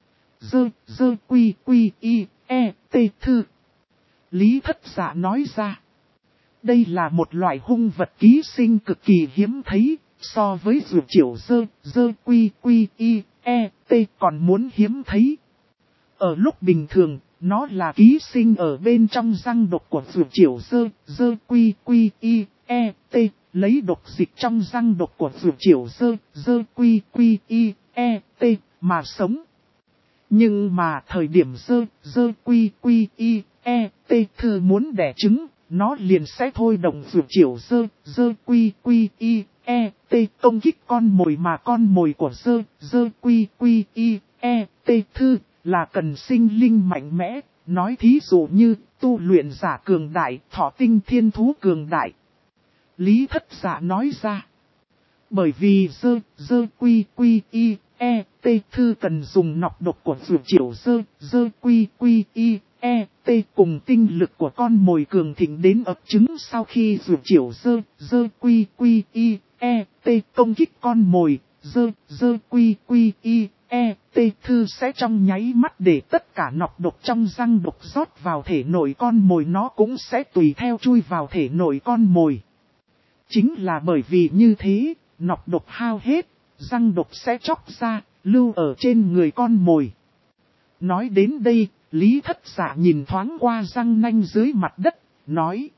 Dơ quy y, e, t thư. Lý Thất Dạ nói ra. Đây là một loại hung vật ký sinh cực kỳ hiếm thấy, so với vượt chiều dơ quy y, e, t còn muốn hiếm thấy. Ở lúc bình thường, nó là ký sinh ở bên trong răng độc của vượt chiều dơ quy y, e, t. Lấy độc dịch trong răng độc của vượt chiều dơ quy y, e, t, mà sống. Nhưng mà thời điểm dơ quy y, e, t thư muốn đẻ trứng, nó liền sẽ thôi động vượt chiều dơ quy y, e, t công kích con mồi, mà con mồi của dơ quy y, e, t thư là cần sinh linh mạnh mẽ, nói thí dụ như tu luyện giả cường đại, thọ tinh thiên thú cường đại. Lý Thất Dạ nói ra. Bởi vì dơ quy y, e, t thư cần dùng nọc độc của vượt chiều dơ quy y, e, t cùng tinh lực của con mồi cường thịnh đến ấp trứng, sau khi vượt chiều dơ quy y, e, t công kích con mồi, dơ quy y, e, t thư sẽ trong nháy mắt để tất cả nọc độc trong răng độc rót vào thể nội con mồi, nó cũng sẽ tùy theo chui vào thể nội con mồi. Chính là bởi vì như thế, nọc độc hao hết, răng độc sẽ chóc ra, lưu ở trên người con mồi. Nói đến đây, Lý Thất Dạ nhìn thoáng qua răng nanh dưới mặt đất, nói.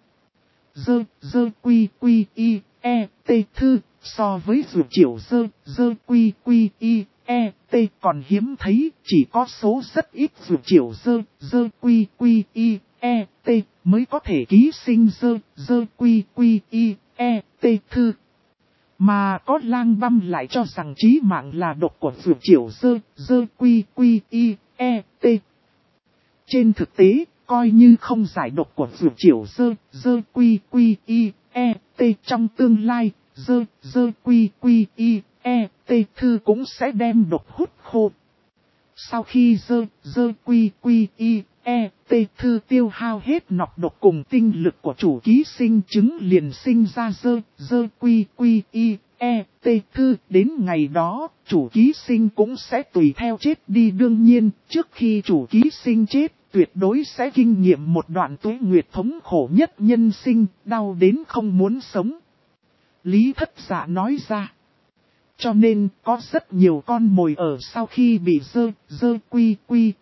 Dơ quy y, e, t thư, so với vượt chiều dơ quy y, e, t còn hiếm thấy, chỉ có số rất ít vượt chiều dơ quy y, e, t mới có thể ký sinh dơ quy y, e, t thư. Mà có lang băm lại cho rằng chí mạng là độc của vượt chiều dơ quy y, e, t. Trên thực tế, coi như không giải độc của vượt chiều dơ quy y, e, t trong tương lai, dơ quy y, e, t thư cũng sẽ đem độc hút khô. Sau khi dơ quy y, e, t thư tiêu hao hết nọc độc cùng tinh lực của chủ ký sinh, trứng liền sinh ra dơ quy y, e, t thư. Đến ngày đó, chủ ký sinh cũng sẽ tùy theo chết đi. Đương nhiên, trước khi chủ ký sinh chết, tuyệt đối sẽ kinh nghiệm một đoạn tuế nguyệt thống khổ nhất nhân sinh, đau đến không muốn sống. Lý Thất Dạ nói ra. Cho nên, có rất nhiều con mồi ở sau khi bị dơ quy y,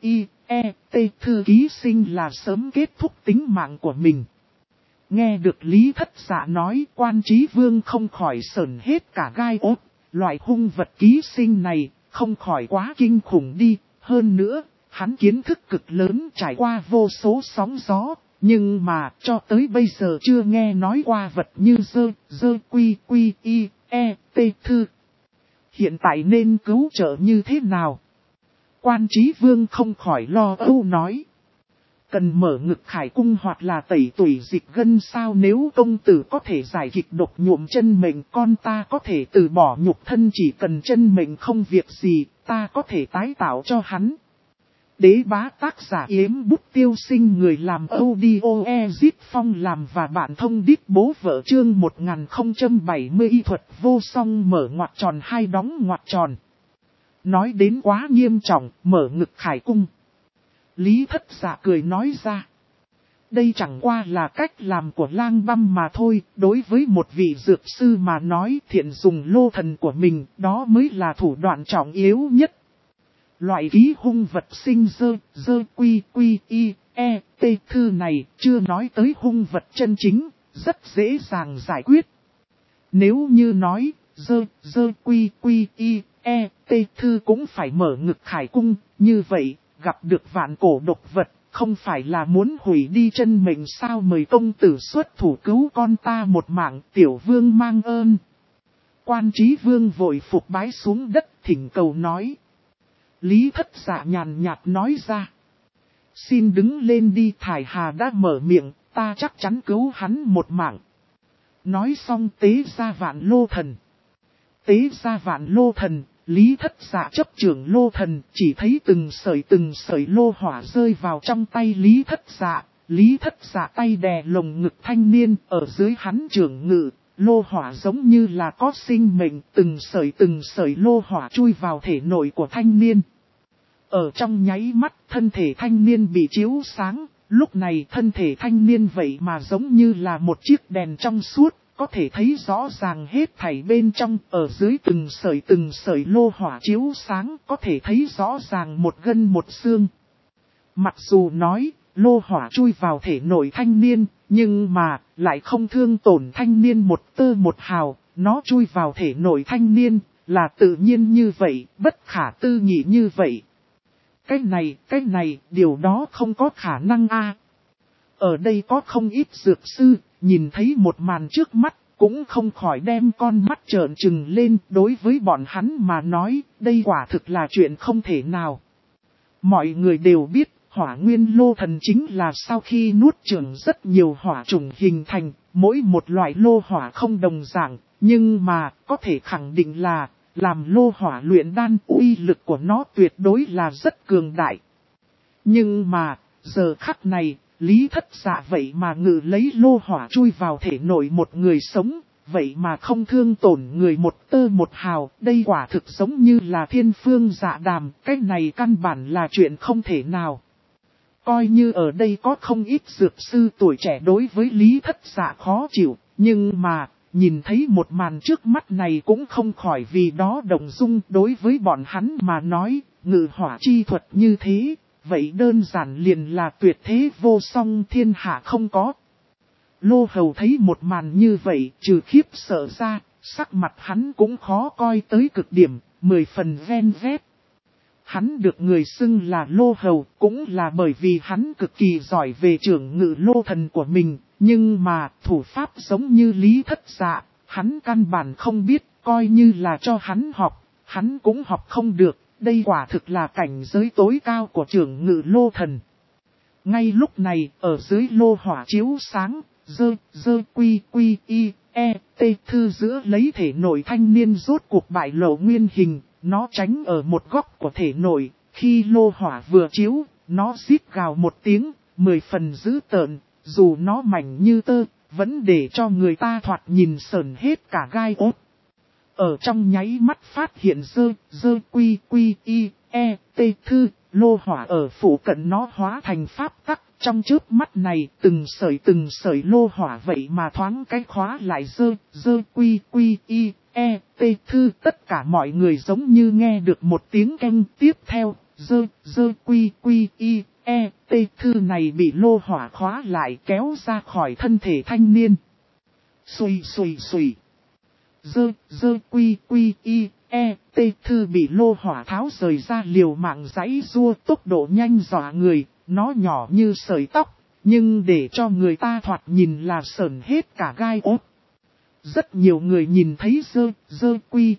e, t thư ký sinh là sớm kết thúc tính mạng của mình. Nghe được Lý Thất Dạ nói, Quan Chí Vương không khỏi sởn hết cả gai ốt. Loại hung vật ký sinh này không khỏi quá kinh khủng đi. Hơn nữa, hắn kiến thức cực lớn trải qua vô số sóng gió. Nhưng mà cho tới bây giờ chưa nghe nói qua vật như dơ quy y, e, t thư. Hiện tại nên cứu trợ như thế nào? Quan Chí Vương không khỏi lo âu nói. Cần mở ngực khải cung hoặc là tẩy tủy dịch gân sao, nếu công tử có thể giải kịch độc nhuộm chân mệnh, con ta có thể từ bỏ nhục thân, chỉ cần chân mệnh không việc gì, ta có thể tái tạo cho hắn. Đế bá tác giả Yếm Bút Tiêu Sinh, người làm audio Ezit Phong làm và bạn thông đít bố vợ, chương 1070 y thuật vô song mở ngoặc tròn hai đóng ngoặc tròn. Nói đến quá nghiêm trọng, mở ngực khải cung. Lý Thất Dạ cười nói ra. Đây chẳng qua là cách làm của Lang Băm mà thôi, đối với một vị dược sư mà nói, thiện dùng lô thần của mình, đó mới là thủ đoạn trọng yếu nhất. Loại ký hung vật sinh dơ quy y, e, t thư này, chưa nói tới hung vật chân chính, rất dễ dàng giải quyết. Nếu như nói, dơ quy y, e, t thư cũng phải mở ngực khải cung, như vậy, gặp được vạn cổ độc vật, không phải là muốn hủy đi chân mệnh sao? Mời công tử xuất thủ cứu con ta một mạng, tiểu vương mang ơn. Quan Chí Vương vội phục bái xuống đất thỉnh cầu nói. Lý Thất Dạ nhàn nhạt nói ra. Xin đứng lên đi, Thải Hà đã mở miệng, ta chắc chắn cứu hắn một mạng. Nói xong tế ra vạn lô thần. Tế ra vạn lô thần, Lý Thất Dạ chấp trưởng lô thần, chỉ thấy từng sợi lô hỏa rơi vào trong tay Lý Thất Dạ. Lý Thất Dạ tay đè lồng ngực thanh niên, ở dưới hắn trưởng ngự, lô hỏa giống như là có sinh mệnh, từng sợi lô hỏa chui vào thể nội của thanh niên. Ở trong nháy mắt, thân thể thanh niên bị chiếu sáng, lúc này thân thể thanh niên vậy mà giống như là một chiếc đèn trong suốt. Có thể thấy rõ ràng hết thảy bên trong, ở dưới từng sợi lô hỏa chiếu sáng, có thể thấy rõ ràng một gân một xương. Mặc dù nói, lô hỏa chui vào thể nội thanh niên, nhưng mà, lại không thương tổn thanh niên một tơ một hào, nó chui vào thể nội thanh niên, là tự nhiên như vậy, bất khả tư nghị như vậy. Cái này, điều đó không có khả năng a. Ở đây có không ít dược sư, nhìn thấy một màn trước mắt, cũng không khỏi đem con mắt trợn trừng lên. Đối với bọn hắn mà nói, đây quả thực là chuyện không thể nào. Mọi người đều biết, hỏa nguyên lô thần chính là sau khi nuốt chửng rất nhiều hỏa chủng hình thành, mỗi một loại lô hỏa không đồng dạng, nhưng mà có thể khẳng định là, làm lô hỏa luyện đan, uy lực của nó tuyệt đối là rất cường đại. Nhưng mà, giờ khắc này, Lý Thất Dạ vậy mà ngự lấy lô hỏa chui vào thể nội một người sống, vậy mà không thương tổn người một tơ một hào, đây quả thực giống như là thiên phương dạ đàm, cái này căn bản là chuyện không thể nào. Coi như ở đây có không ít dược sư tuổi trẻ đối với Lý Thất Dạ khó chịu, nhưng mà, nhìn thấy một màn trước mắt này cũng không khỏi vì đó động dung. Đối với bọn hắn mà nói, ngự hỏa chi thuật như thế, vậy đơn giản liền là tuyệt thế vô song, thiên hạ không có. Lô Hầu thấy một màn như vậy, trừ khiếp sợ ra, sắc mặt hắn cũng khó coi tới cực điểm, 10 phần ven vét. Hắn được người xưng là Lô Hầu cũng là bởi vì hắn cực kỳ giỏi về trưởng ngự lô thần của mình, nhưng mà thủ pháp giống như Lý Thất Dạ, hắn căn bản không biết, coi như là cho hắn học, hắn cũng học không được. Đây quả thực là cảnh giới tối cao của trưởng ngự lô thần. Ngay lúc này, ở dưới lô hỏa chiếu sáng, dơ quy y, e, t thư giữa lấy thể nội thanh niên rốt cuộc bại lộ nguyên hình, nó tránh ở một góc của thể nội, khi lô hỏa vừa chiếu, nó rít gào một tiếng, 10 phần dữ tợn, dù nó mảnh như tơ, vẫn để cho người ta thoạt nhìn sởn hết cả gai ốt. Ở trong nháy mắt phát hiện dơ quy y, e, t thư, lô hỏa ở phủ cận nó hóa thành pháp tắc. Trong chớp mắt này, từng sợi lô hỏa vậy mà thoáng cái khóa lại dơ quy y, T thư. Tất cả mọi người giống như nghe được một tiếng keng. Tiếp theo, quy T thư này bị lô hỏa khóa lại kéo ra khỏi thân thể thanh niên. Xùi. Quy T thư bị lô hỏa tháo rời ra liều mạng giãy giụa tốc độ nhanh dọa người, nó nhỏ như sợi tóc, nhưng để cho người ta thoạt nhìn là sởn hết cả gai ốt. Rất nhiều người nhìn thấy quy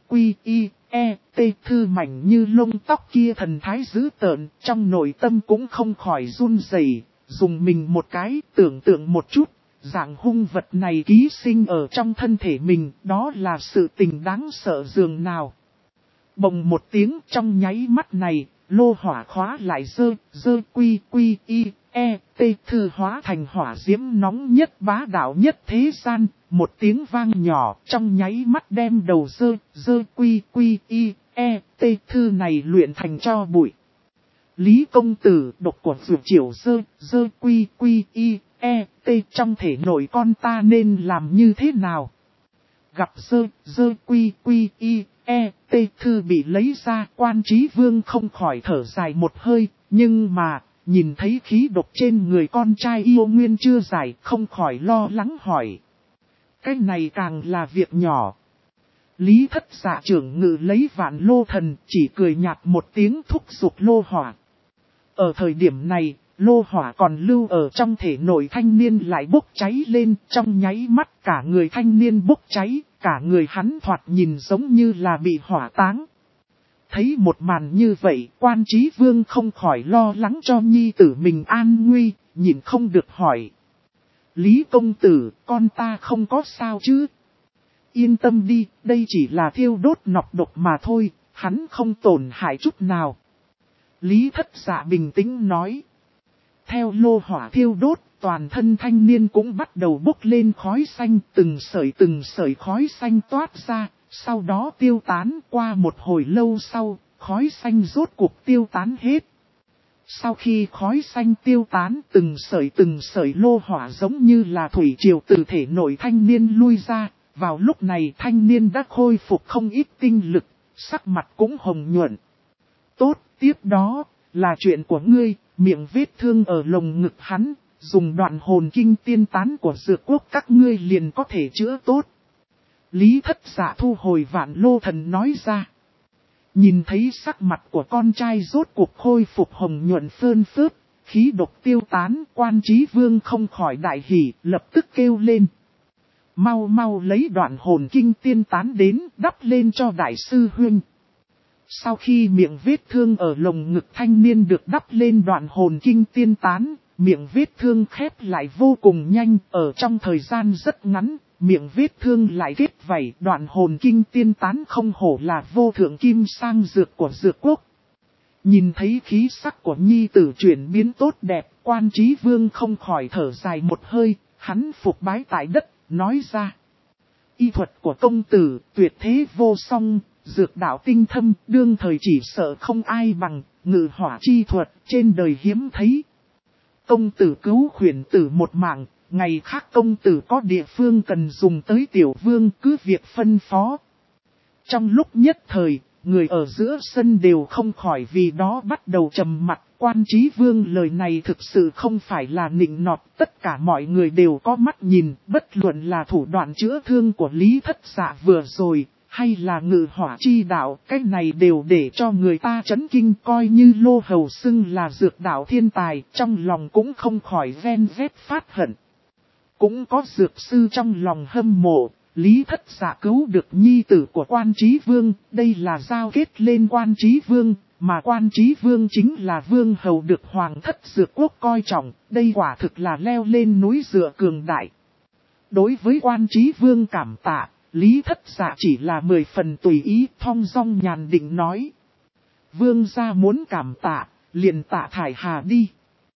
T thư mảnh như lông tóc kia thần thái dữ tợn, trong nội tâm cũng không khỏi run rẩy, dùng mình một cái, tưởng tượng một chút, dạng hung vật này ký sinh ở trong thân thể mình, đó là sự tình đáng sợ dường nào. Bồng một tiếng, trong nháy mắt này, lô hỏa khóa lại quy T thư hóa thành hỏa diễm nóng nhất bá đạo nhất thế gian, một tiếng vang nhỏ trong nháy mắt đem đầu quy T thư này luyện thành tro bụi. Lý công tử, độc của dược triều quy T trong thể nội con ta nên làm như thế nào? Gặp quy T thư bị lấy ra, Quan Chí Vương không khỏi thở dài một hơi, nhưng mà, nhìn thấy khí độc trên người con trai yêu nguyên chưa giải, không khỏi lo lắng hỏi. Cái này càng là việc nhỏ. Lý Thất Dạ trưởng ngự lấy Vạn Lô Thần, chỉ cười nhạt một tiếng thúc giục lô hỏa. Ở thời điểm này, lô hỏa còn lưu ở trong thể nội thanh niên lại bốc cháy lên, trong nháy mắt cả người thanh niên bốc cháy, cả người hắn thoạt nhìn giống như là bị hỏa táng. Thấy một màn như vậy, Quan Chí Vương không khỏi lo lắng cho nhi tử mình an nguy, nhìn không được hỏi. Lý công tử, con ta không có sao chứ? Yên tâm đi, đây chỉ là thiêu đốt nọc độc mà thôi, hắn không tổn hại chút nào. Lý Thất Dạ bình tĩnh nói. Theo lô hỏa thiêu đốt, toàn thân thanh niên cũng bắt đầu bốc lên khói xanh, từng sợi khói xanh toát ra, sau đó tiêu tán. Qua một hồi lâu sau, khói xanh rốt cuộc tiêu tán hết. Sau khi khói xanh tiêu tán, từng sợi lô hỏa giống như là thủy triều từ thể nội thanh niên lui ra. Vào lúc này thanh niên đã khôi phục không ít tinh lực, sắc mặt cũng hồng nhuận. Tốt, tiếp đó, là chuyện của ngươi, miệng vết thương ở lồng ngực hắn, dùng đoạn hồn kinh tiên tán của dược quốc các ngươi liền có thể chữa tốt. Lý Thất Dạ thu hồi Vạn Lô Thần nói ra. Nhìn thấy sắc mặt của con trai rốt cuộc khôi phục hồng nhuận phơn phớt, khí độc tiêu tán, Quan Chí Vương không khỏi đại hỉ, lập tức kêu lên. Mau lấy đoạn hồn kinh tiên tán đến, đắp lên cho đại sư huynh. Sau khi miệng vết thương ở lồng ngực thanh niên được đắp lên đoạn hồn kinh tiên tán, miệng vết thương khép lại vô cùng nhanh, ở trong thời gian rất ngắn, miệng vết thương lại kết vảy. Đoạn hồn kinh tiên tán không hổ là vô thượng kim sang dược của dược quốc. Nhìn thấy khí sắc của nhi tử chuyển biến tốt đẹp, Quan Chí Vương không khỏi thở dài một hơi, hắn phục bái tại đất, nói ra. Y thuật của công tử tuyệt thế vô song, dược đạo tinh thâm, đương thời chỉ sợ không ai bằng, ngự hỏa chi thuật trên đời hiếm thấy. Công tử cứu khuyển tử một mạng, ngày khác công tử có địa phương cần dùng tới tiểu vương cứ việc phân phó. Trong lúc nhất thời, người ở giữa sân đều không khỏi vì đó bắt đầu trầm mặt. Quan Chí Vương lời này thực sự không phải là nịnh nọt, tất cả mọi người đều có mắt nhìn, bất luận là thủ đoạn chữa thương của Lý Thất Dạ vừa rồi, hay là ngự hỏa chi đạo, cái này đều để cho người ta chấn kinh. Coi như Lô Hầu xưng là dược đạo thiên tài, trong lòng cũng không khỏi ven vét phát hận. Cũng có dược sư trong lòng hâm mộ, Lý Thất Dạ cứu được nhi tử của Quan Chí Vương, đây là giao kết lên Quan Chí Vương, mà Quan Chí Vương chính là vương hầu được hoàng thất dược quốc coi trọng, đây quả thực là leo lên núi dựa cường đại. Đối với Quan Chí Vương cảm tạ, Lý Thất Dạ chỉ là 10 phần tùy ý, thong dong nhàn định nói. Vương gia muốn cảm tạ, liền tạ thải hà đi.